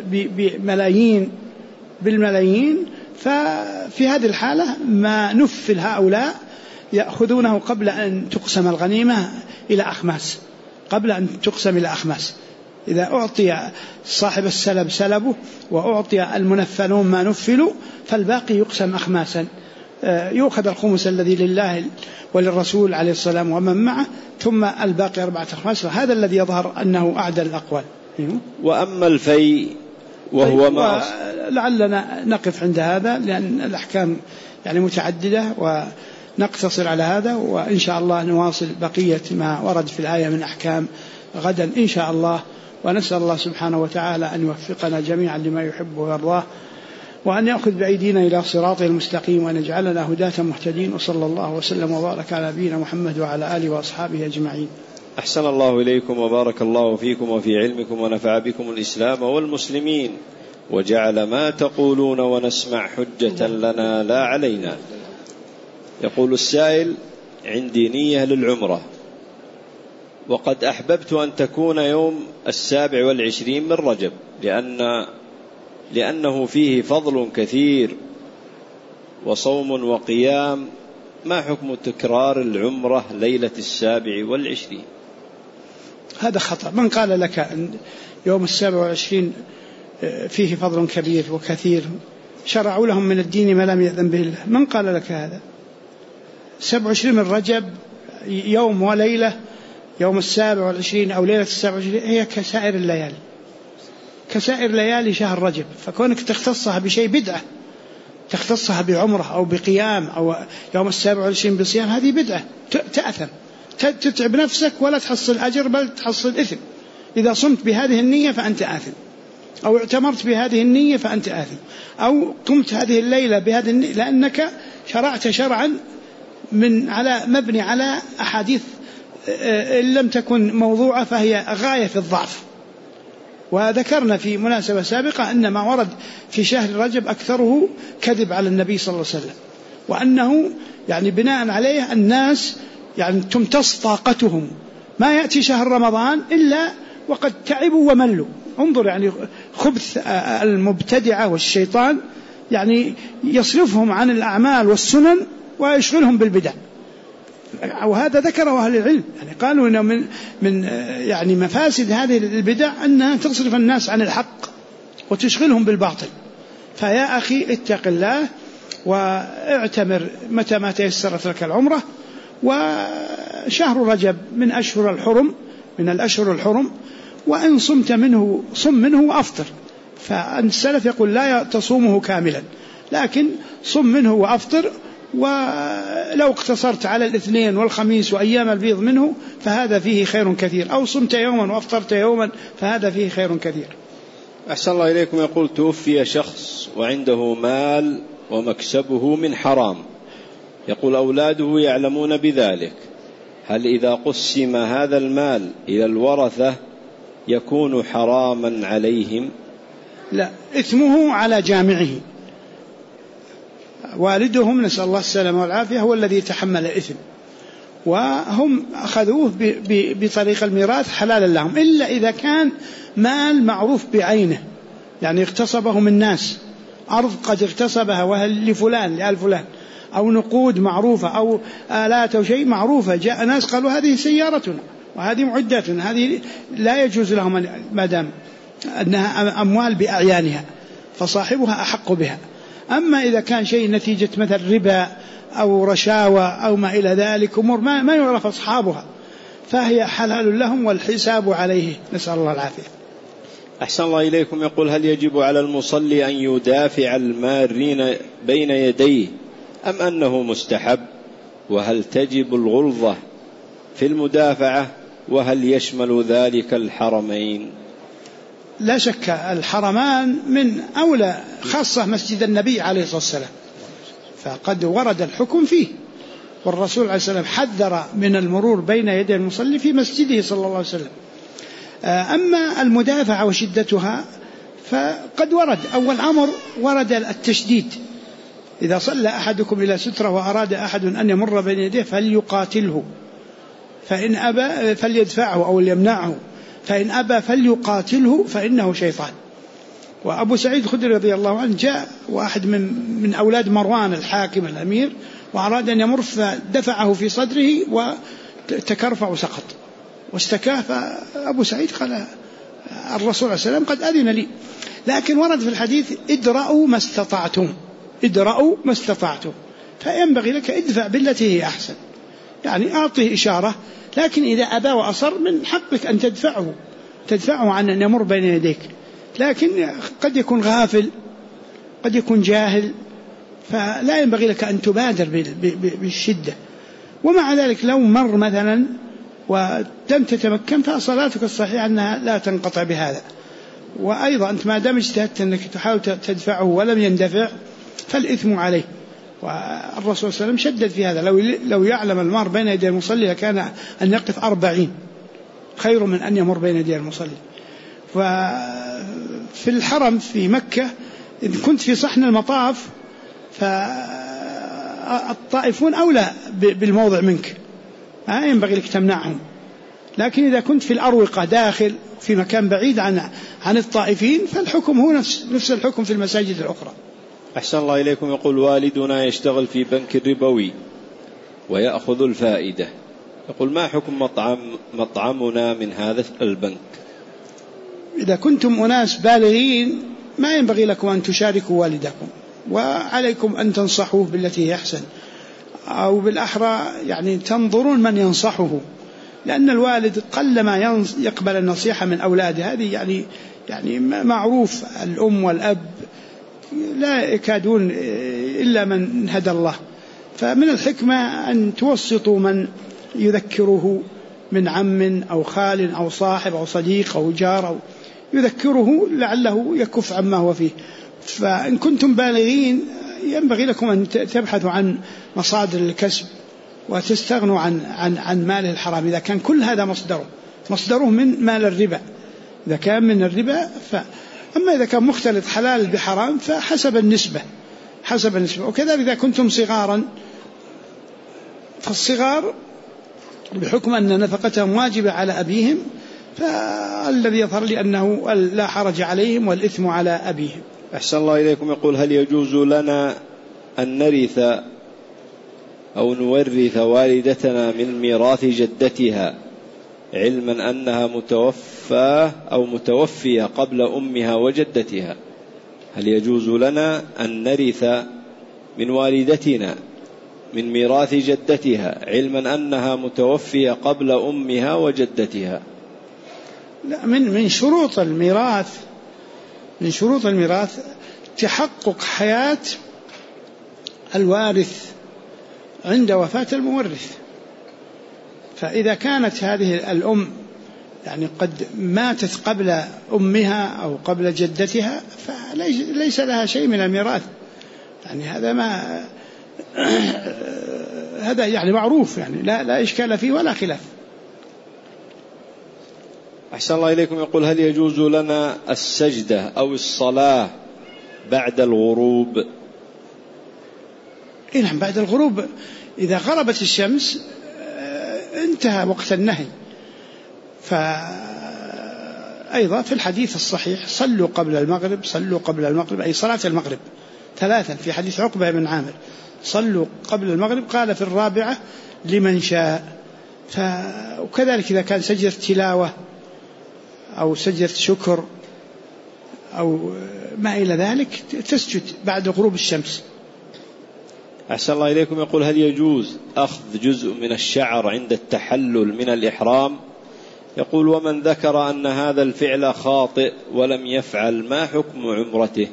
بالملايين، ففي هذه الحالة ما نفل هؤلاء يأخذونه قبل أن تقسم الغنيمة إلى أخماس، إذا أعطي صاحب السلب سلبه وأعطي المنفلون ما نفلوا فالباقي يقسم أخماسا، يؤخذ الخمس الذي لله وللرسول عليه السلام ومن معه، ثم الباقي 4 أخماس. هذا الذي يظهر أنه أعدل الأقوال. وأما الفي وهو ما لعلنا نقف عند هذا لأن الأحكام يعني متعددة، ونقتصر على هذا، وإن شاء الله نواصل بقية ما ورد في الآية من أحكام غدا إن شاء الله. ونسأل الله سبحانه وتعالى أن يوفقنا جميعا لما يحب ويرضاه، وأن يأخذ بأيدينا إلى صراطه المستقيم، وأن يجعلنا هداة مهتدين. وصلى الله وسلم وبارك على نبينا محمد وعلى آله وأصحابه أجمعين. أحسن الله إليكم وبارك الله فيكم وفي علمكم ونفع بكم الإسلام والمسلمين، وجعل ما تقولون ونسمع حجة لنا لا علينا. يقول السائل: عندي نية للعمرة، وقد أحببت أن تكون يوم 27 من رجب لأنه فيه فضل كثير وصوم وقيام. ما حكم تكرار العمرة ليلة 27؟ هذا خطأ. من قال لك أن يوم 27 فيه فضل كبير وكثير؟ شرعوا لهم من الدين ما لم يأذن به الله. من قال لك هذا؟ 27 من رجب يوم وليلة، يوم 27 أو ليلة 27 هي كسائر الليالي، كسائر ليالي شهر رجب. فكونك تختصها بشيء بدعة، تختصها بعمرة أو بقيام أو يوم 27 بصيام، هذه بدعة، تأثم، تتعب نفسك ولا تحصل أجر بل تحصل إثم. إذا صمت بهذه النية فأنت آثم، أو اعتمرت بهذه النية فأنت آثم، أو قمت هذه الليلة بهذه النية، لأنك شرعت شرعا مبني على أحاديث إن لم تكن موضوعة فهي غاية في الضعف. وذكرنا في مناسبة سابقة أن ما ورد في شهر رجب أكثره كذب على النبي صلى الله عليه وسلم، وأنه يعني بناء عليه الناس يعني تمتص طاقتهم، ما يأتي شهر رمضان إلا وقد تعبوا وملوا. انظر يعني خبث المبتدعة والشيطان، يعني يصرفهم عن الأعمال والسنن ويشغلهم بالبدع. وهذا ذكره أهل العلم، يعني قالوا إنه من يعني مفاسد هذه البدع أنها تصرف الناس عن الحق وتشغلهم بالباطل. فيا أخي اتق الله واعتمر متى ما تيسرت لك العمرة. وشهر رجب من الأشهر الحرم، وإن صمت منه صم منه وأفطر. فالسلف يقول لا تصومه كاملا، لكن صم منه وأفطر. ولو اقتصرت على الاثنين والخميس وأيام البيض منه فهذا فيه خير كثير، أو صمت يوما وأفطرت يوما فهذا فيه خير كثير. أحسن الله إليكم. يقول: توفي شخص وعنده مال ومكسبه من حرام، يقول أولاده يعلمون بذلك، هل إذا قسم هذا المال إلى الورثة يكون حراما عليهم؟ لا، إثمه على جامعه. والدهم نسأل الله السلامة والعافية هو الذي يتحمل الإثم، وهم أخذوه بطريق الميراث حلالا لهم، إلا إذا كان مال معروف بعينه، يعني اغتصبه من ناس، أرض قد اغتصبها وهل لفلان لآل فلان، أو نقود معروفة أو آلات أو شيء معروفة، جاء ناس قالوا هذه سيارتنا وهذه معداتنا، هذه لا يجوز لهم ما دام أنها أموال بأعيانها، فصاحبها أحق بها. أما إذا كان شيء نتيجة مثل ربا أو رشاوى أو ما إلى ذلك، أمور ما يعرف أصحابها، فهي حلال لهم والحساب عليه، نسأل الله العافية. أحسن الله إليكم. يقول: هل يجب على المصلي أن يدافع المارين بين يديه أم أنه مستحب؟ وهل تجب الغلظة في المدافعة؟ وهل يشمل ذلك الحرمين؟ لا شك الحرمان من أولى، خاصة مسجد النبي عليه الصلاة والسلام، فقد ورد الحكم فيه، والرسول عليه السلام حذر من المرور بين يدي المصلي في مسجده صلى الله عليه وسلم. أما المدافعة وشدتها فقد ورد أول أمر ورد التشديد، إذا صلى أحدكم إلى سترة وأراد أحد أن يمر بين يديه فليقاتله، فإن أبى فليدفعه أو ليمنعه، فإن أبى فليقاتله فإنه شيطان. وأبو سعيد الخدري رضي الله عنه جاء واحد من أولاد مروان الحاكم الأمير وأراد أن يمر فدفعه في صدره وتكرفع وسقط واستكاه، فأبو سعيد قال الرسول عليه السلام قد أذن لي. لكن ورد في الحديث ادرأوا ما استطعتم، ادرأوا ما استطعتم، فينبغي لك ادفع بالتي هي أحسن، يعني أعطيه إشارة، لكن إذا أبى وأصر من حقك أن تدفعه عن أن يمر بين يديك، لكن قد يكون غافل، قد يكون جاهل، فلا ينبغي لك أن تبادر بالشدة. ومع ذلك لو مر مثلا ولم تتمكن فصلاتك الصحيحة أنها لا تنقطع بهذا. وأيضا أنت ما دام اجتهدت أنك تحاول تدفعه ولم يندفع فالإثم عليه. والرسول صلى الله عليه وسلم شدد في هذا، لو يعلم المار بين يدي المصلي لكان أن يقف 40 خير من أن يمر بين يدي المصلي. وفي الحرم في مكة إذا كنت في صحن المطاف فالطائفون أولى بالموضع منك، ما ينبغي لك تمنعهم. لكن إذا كنت في الأروقة داخل في مكان بعيد عن الطائفين فالحكم هو نفس الحكم في المساجد الأخرى. أحسن الله إليكم. يقول والدنا يشتغل في بنك ربوي ويأخذ الفائدة، يقول ما حكم مطعمنا من هذا البنك؟ إذا كنتم أناس بالغين ما ينبغي لكم أن تشاركوا والدكم، وعليكم أن تنصحوه بالتي هي أحسن، أو بالأحرى يعني تنظرون من ينصحه، لأن الوالد قلما يقبل النصيحة من أولاده. هذه يعني معروف، الأم والأب لا يكادون إلا من هدى الله. فمن الحكمة أن توسطوا من يذكره من عم أو خال أو صاحب أو صديق أو جار، أو يذكره لعله يكف عما هو فيه. فإن كنتم بالغين ينبغي لكم أن تبحثوا عن مصادر الكسب وتستغنوا عن مال الحرام إذا كان كل هذا مصدره من مال الربا. إذا كان من الربا أما إذا كان مختلط حلال بحرام فحسب النسبة. وكذلك إذا كنتم صغارا فالصغار بحكم أن نفقتهم واجبة على أبيهم، فالذي يظهر لي أنه لا حرج عليهم والإثم على أبيهم. أحسن الله إليكم. يقول هل يجوز لنا أن نرث أو نورث والدتنا من ميراث جدتها علما أنها متوفية قبل أمها وجدتها؟ هل يجوز لنا أن نرث من والدتنا من ميراث جدتها علما أنها متوفية قبل أمها وجدتها؟ لا، من شروط الميراث تحقق حياة الوارث عند وفاة المورث. فإذا كانت هذه الأم يعني قد ماتت قبل أمها أو قبل جدتها فليس لها شيء من الميراث. يعني هذا يعني معروف، يعني لا إشكال فيه ولا خلاف. أحسن الله إليكم. يقول هل يجوز لنا السجدة أو الصلاة بعد الغروب؟ نعم، بعد الغروب إذا غربت الشمس انتهى وقت النهي. فأيضا في الحديث الصحيح صلوا قبل المغرب أي صلاة المغرب 3 في حديث عقبة بن عامر، صلوا قبل المغرب، قال في الرابعة لمن شاء. وكذلك إذا كان سجدة تلاوة أو سجدة شكر أو ما إلى ذلك تسجد بعد غروب الشمس. أحسن الله إليكم. يقول هل يجوز أخذ جزء من الشعر عند التحلل من الإحرام؟ يقول ومن ذكر أن هذا الفعل خاطئ ولم يفعل ما حكم عمرته؟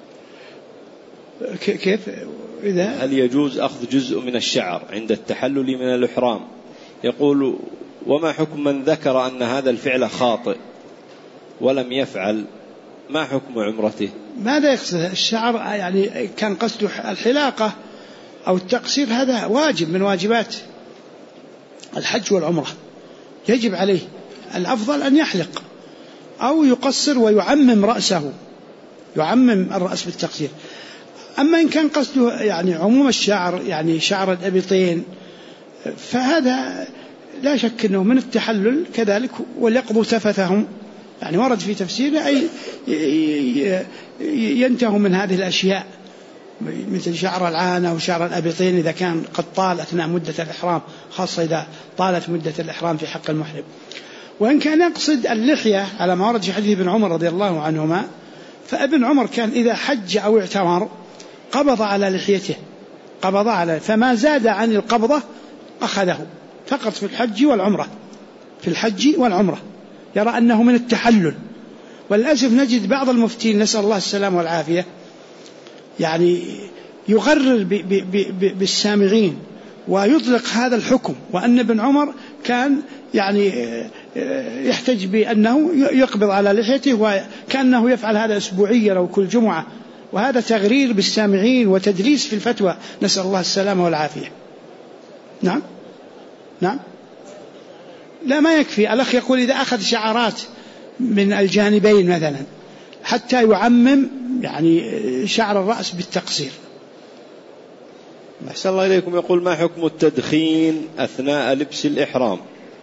كيف هل يجوز أخذ جزء من الشعر عند التحلل من الإحرام؟ يقول وما حكم من ذكر أن هذا الفعل خاطئ ولم يفعل ما حكم عمرته؟ ماذا يقصد الشعر؟ يعني كان قصده الحلاقة أو التقصير، هذا واجب من واجبات الحج والعمرة، يجب عليه. الأفضل أن يحلق أو يقصر ويعمم رأسه، يعمم الرأس بالتقصير. أما إن كان قصده يعني عموم الشعر، يعني شعر الأبطين، فهذا لا شك أنه من التحلل كذلك. وليقضوا تفثهم، يعني ورد في تفسيره أي ينتهوا من هذه الأشياء مثل شعر العانة وشعر الأبطين إذا كان قد طال أثناء مدة الإحرام، خاصة إذا طالت مدة الإحرام في حق المحرم. وإن كان يقصد اللحية على ما ورد في حديث ابن عمر رضي الله عنهما، فابن عمر كان إذا حج أو اعتمر قبض على لحيته، قبض على، فما زاد عن القبضة أخذه فقط في الحج والعمرة، في الحج والعمرة، يرى أنه من التحلل. وللأسف نجد بعض المفتين نسأل الله السلامة والعافية يعني يغرر بالسامعين ويطلق هذا الحكم، وأن ابن عمر كان يعني يحتج بأنه يقبض على لحيته وكأنه يفعل هذا أسبوعيا أو كل جمعة، وهذا تغرير بالسامعين وتدليس في الفتوى، نسأل الله السلامة والعافية. نعم نعم، لا ما يكفي. الأخ يقول إذا أخذ شعرات من الجانبين مثلا حتى يعمم يعني شعر الرأس بالتقصير. أحسن الله إليكم. يقول ما حكم التدخين أثناء لبس الإحرام؟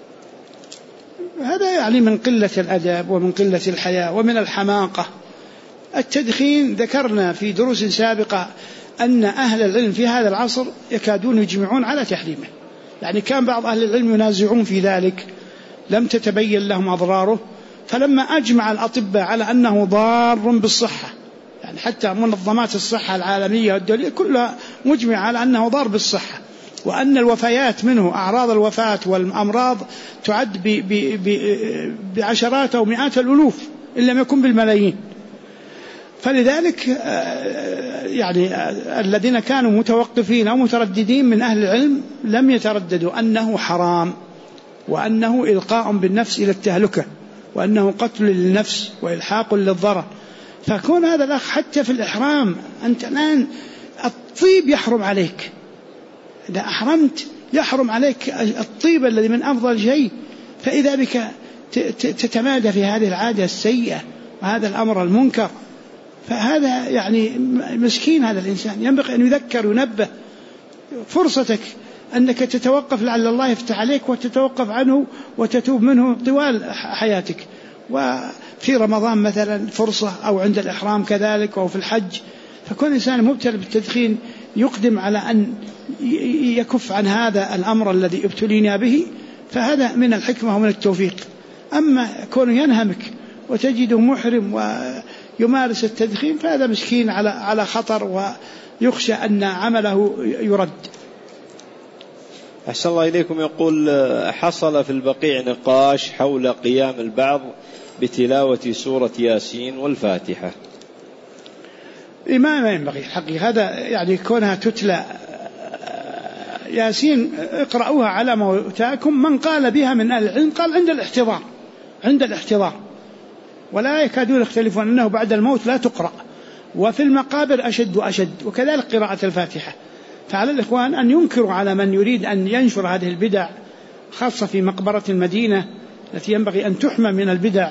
هذا يعني من قلة الأدب ومن قلة الحياء ومن الحماقة. التدخين ذكرنا في دروس سابقة أن أهل العلم في هذا العصر يكادون يجمعون على تحريمه، يعني كان بعض أهل العلم ينازعون في ذلك، لم تتبين لهم أضراره، فلما أجمع الأطباء على أنه ضار بالصحة، يعني حتى منظمات الصحة العالمية والدولية كلها مجمعة على أنه ضار بالصحة، وأن الوفيات منه أعراض الوفاة والأمراض تعد بعشرات أو مئات الألوف إن لم يكن بالملايين. فلذلك يعني الذين كانوا متوقفين أو مترددين من أهل العلم لم يترددوا أنه حرام، وأنه إلقاء بالنفس إلى التهلكة، وأنه قتل للنفس وإلحاق للضرر. فكون هذا الأخ حتى في الإحرام، أنت الآن الطيب يحرم عليك، إذا أحرمت يحرم عليك الطيب الذي من أفضل شيء، فإذا بك تتمادى في هذه العادة السيئة وهذا الأمر المنكر، فهذا يعني مسكين هذا الإنسان، ينبغي أن يذكر وينبه. فرصتك أنك تتوقف لعل الله يفتح عليك وتتوقف عنه وتتوب منه طوال حياتك، وفي رمضان مثلا فرصة، أو عند الإحرام كذلك، أو في الحج. فكون إنسان مبتلى بالتدخين يقدم على أن يكف عن هذا الأمر الذي ابتلينا به، فهذا من الحكمة ومن التوفيق. أما كونه ينهمك وتجده محرم ويمارس التدخين فهذا مسكين على خطر، ويخشى أن عمله يرد. أحسن الله إليكم. يقول حصل في البقيع نقاش حول قيام البعض بتلاوة سورة ياسين والفاتحة. ما ينبغي حقيقة هذا، يعني كونها تتلى ياسين اقرأوها على موتاكم. من قال بها من أهل العلم قال عند الاحتضار، ولا يكادون يختلفون أنه بعد الموت لا تقرأ، وفي المقابر أشد وأشد، وكذلك قراءة الفاتحة. فعلى الإخوان أن ينكروا على من يريد أن ينشر هذه البدع، خاصة في مقبرة المدينة التي ينبغي أن تحمى من البدع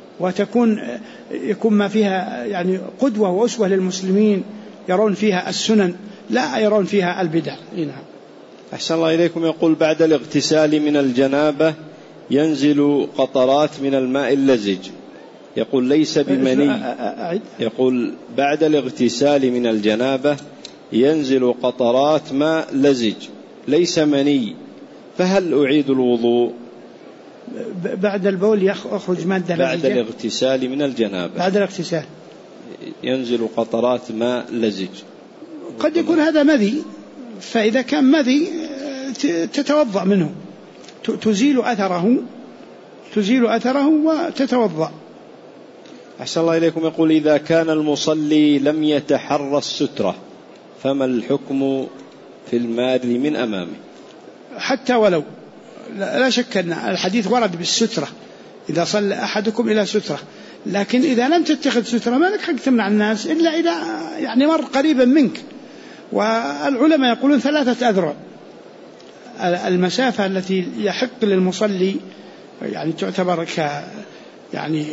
يكون ما فيها يعني قدوة وأسوة للمسلمين، يرون فيها السنن لا يرون فيها البدع. نعم. أحسن الله إليكم. يقول بعد الاغتسال من الجنابة ينزل قطرات من الماء اللزج، يقول ليس بمني. يقول بعد الاغتسال من الجنابة ينزل قطرات ماء لزج ليس مني، فهل أعيد الوضوء؟ بعد البول يخرج مادة بعد الاغتسال من الجنابة، بعد الاغتسال ينزل قطرات ماء لزج. قد يكون هذا مذي، فإذا كان مذي تتوضأ منه، تزيل أثره وتتوضأ. أحسن الله إليكم. يقول إذا كان المصلي لم يتحرى السترة فما الحكم في المار من أمامه؟ حتى ولو لا شك أن الحديث ورد بالسترة، إذا صلى أحدكم إلى سترة، لكن إذا لم تتخذ سترة ما لك حق تمنع الناس إلا إذا يعني مر قريبا منك. والعلماء يقولون 3 أذرع المسافة التي يحق للمصلي، يعني تعتبر يعني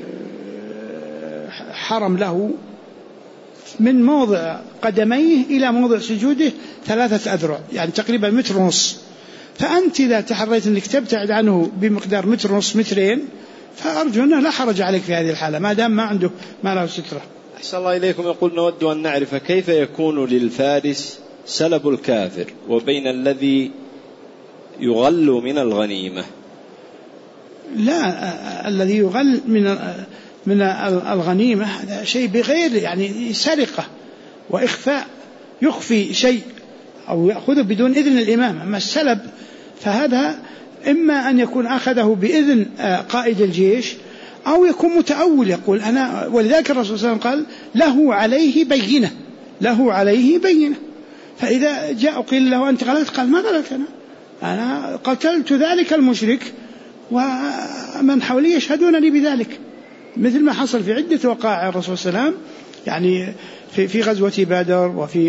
حرم له من موضع قدميه إلى موضع سجوده 3 أذرع، يعني تقريبا 1.5 متر. فأنت إذا تحريت أنك تبتعد عنه بمقدار 1.5 متر 2 متر فأرجو أنه لا حرج عليك في هذه الحالة ما دام ما له سترة. أحسن الله إليكم. يقول نود أن نعرف كيف يكون للفارس سلب الكافر وبين الذي يغل من الغنيمة. لا، الذي يغل من الغنيمة هذا شيء بغير يعني سرقة وإخفاء، يخفي شيء أو يأخذه بدون إذن الإمام. أما السلب فهذا إما أن يكون أخذه بإذن قائد الجيش أو يكون متأول يقول أنا، ولذلك الرسول صلى الله عليه وسلم قال له عليه بينة. فإذا جاء قيل له أنت غلط، قال ما غلط، أنا قتلت ذلك المشرك ومن حولي يشهدونني بذلك، مثل ما حصل في عدة وقائع الرسول صلى الله عليه وسلم، يعني في غزوة بدر وفي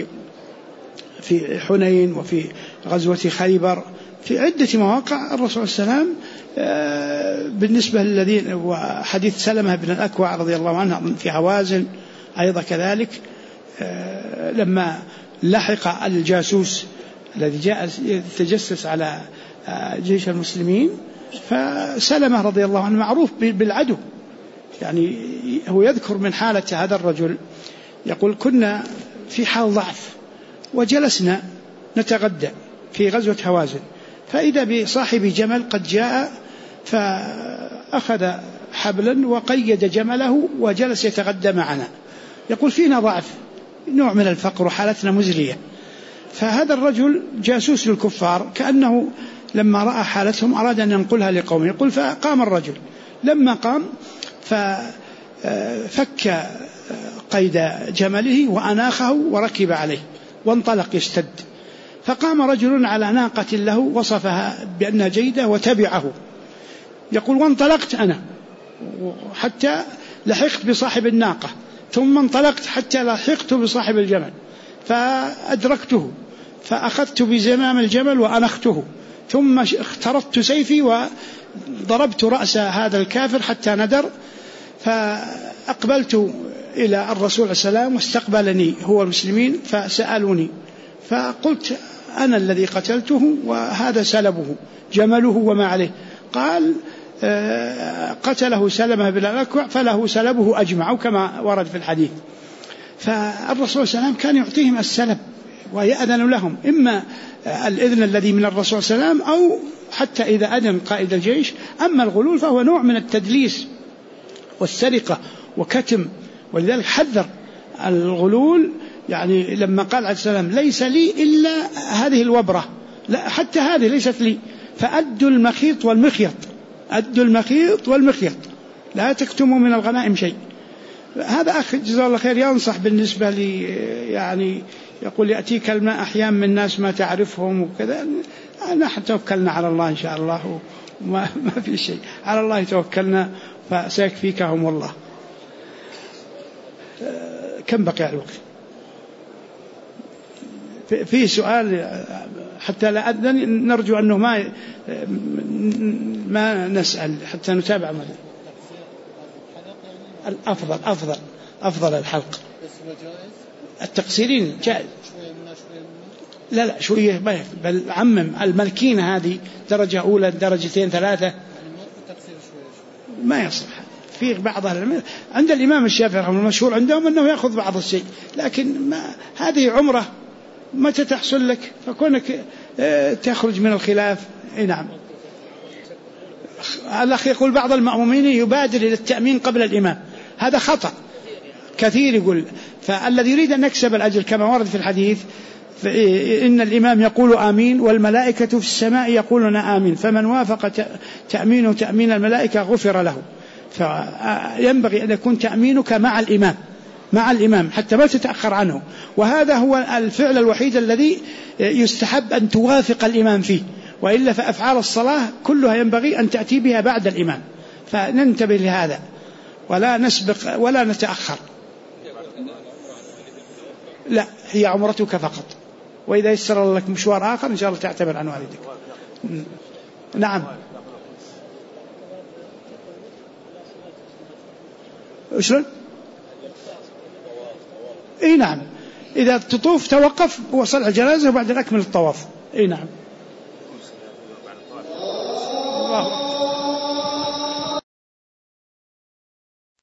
حنين وفي غزوة خيبر، في عدة مواقع الرسول صلى الله عليه وسلم. بالنسبة للذين، وحديث سلمة بن الأكوع رضي الله عنه في هوازن أيضا كذلك، لما لحق الجاسوس الذي جاء يتجسس على جيش المسلمين، فسلمة رضي الله عنه معروف بالعدو، يعني هو يذكر من حالة هذا الرجل يقول كنا في حال ضعف وجلسنا نتغدى في غزوة هوازن، فإذا بصاحب جمل قد جاء فأخذ حبلا وقيد جمله وجلس يتغدى معنا، يقول فينا ضعف، نوع من الفقر وحالتنا مزرية. فهذا الرجل جاسوس للكفار، كأنه لما رأى حالتهم أراد أن ينقلها لقومه، يقول فقام الرجل، لما قام ففك قيد جمله وأناخه وركب عليه وانطلق يشتد، فقام رجل على ناقة له وصفها بأنها جيدة وتبعه، يقول وانطلقت أنا حتى لحقت بصاحب الناقة، ثم انطلقت حتى لحقت بصاحب الجمل فأدركته، فأخذت بزمام الجمل وأنخته، ثم اخترت سيفي وضربت رأس هذا الكافر حتى ندر، فأقبلت إلى الرسول عليه السلام واستقبلني هو المسلمين فسألوني، فقلت أنا الذي قتلته وهذا سلبه جمله وما عليه. قال قتله سلمة بن الأكوع فله سلبه أجمع كما ورد في الحديث. فالرسول صلى الله عليه وسلم كان يعطيهم السلب ويأذن لهم، إما الإذن الذي من الرسول صلى الله عليه وسلم أو حتى إذا أذن قائد الجيش. أما الغلول فهو نوع من التدليس والسرقة وكتم، ولذلك حذر الغلول، يعني لما قال عليه السلام ليس لي إلا هذه الوبرة، لا حتى هذه ليست لي، فأدوا المخيط والمخيط، أدوا المخيط والمخيط، لا تكتموا من الغنائم شيء. هذا أخ جزاه الله خير ينصح بالنسبة لي، يعني يقول يأتيك الماء أحيان من الناس ما تعرفهم وكذا، نحن توكلنا على الله إن شاء الله وما في شيء، على الله توكلنا فسيكفيكهم والله. كم بقي على الوقت؟ في سؤال حتى لا أذن، نرجو أنه ما نسأل حتى نتابع أفضل الحلق. التقصيرين جائز، لا شوية بل عمم، الملكينة هذه درجة أولى درجتين ثلاثة ما يصلح. في بعض عند الإمام الشافعي المشهور عندهم أنه يأخذ بعض الشيء، لكن هذه عمره متى تحصل لك فكونك تخرج من الخلاف. نعم. الأخ يقول بعض المأمومين يبادر إلى التأمين قبل الإمام، هذا خطأ كثير. يقول فالذي يريد أن يكسب الأجر كما ورد في الحديث إن الإمام يقول آمين والملائكة في السماء يقولون آمين، فمن وافق تأمين الملائكة غفر له. فينبغي أن يكون تأمينك مع الإمام حتى ما تتأخر عنه، وهذا هو الفعل الوحيد الذي يستحب أن توافق الإمام فيه، وإلا فأفعال الصلاة كلها ينبغي أن تأتي بها بعد الإمام، فننتبه لهذا ولا نسبق ولا نتأخر. لا، هي عمرتك فقط، وإذا يسر لك مشوار آخر إن شاء الله تعتبر عن والدك. نعم. شلون؟ نعم، إذا تطوف توقف وصل الجنازة وبعد أكمل الطواف. نعم.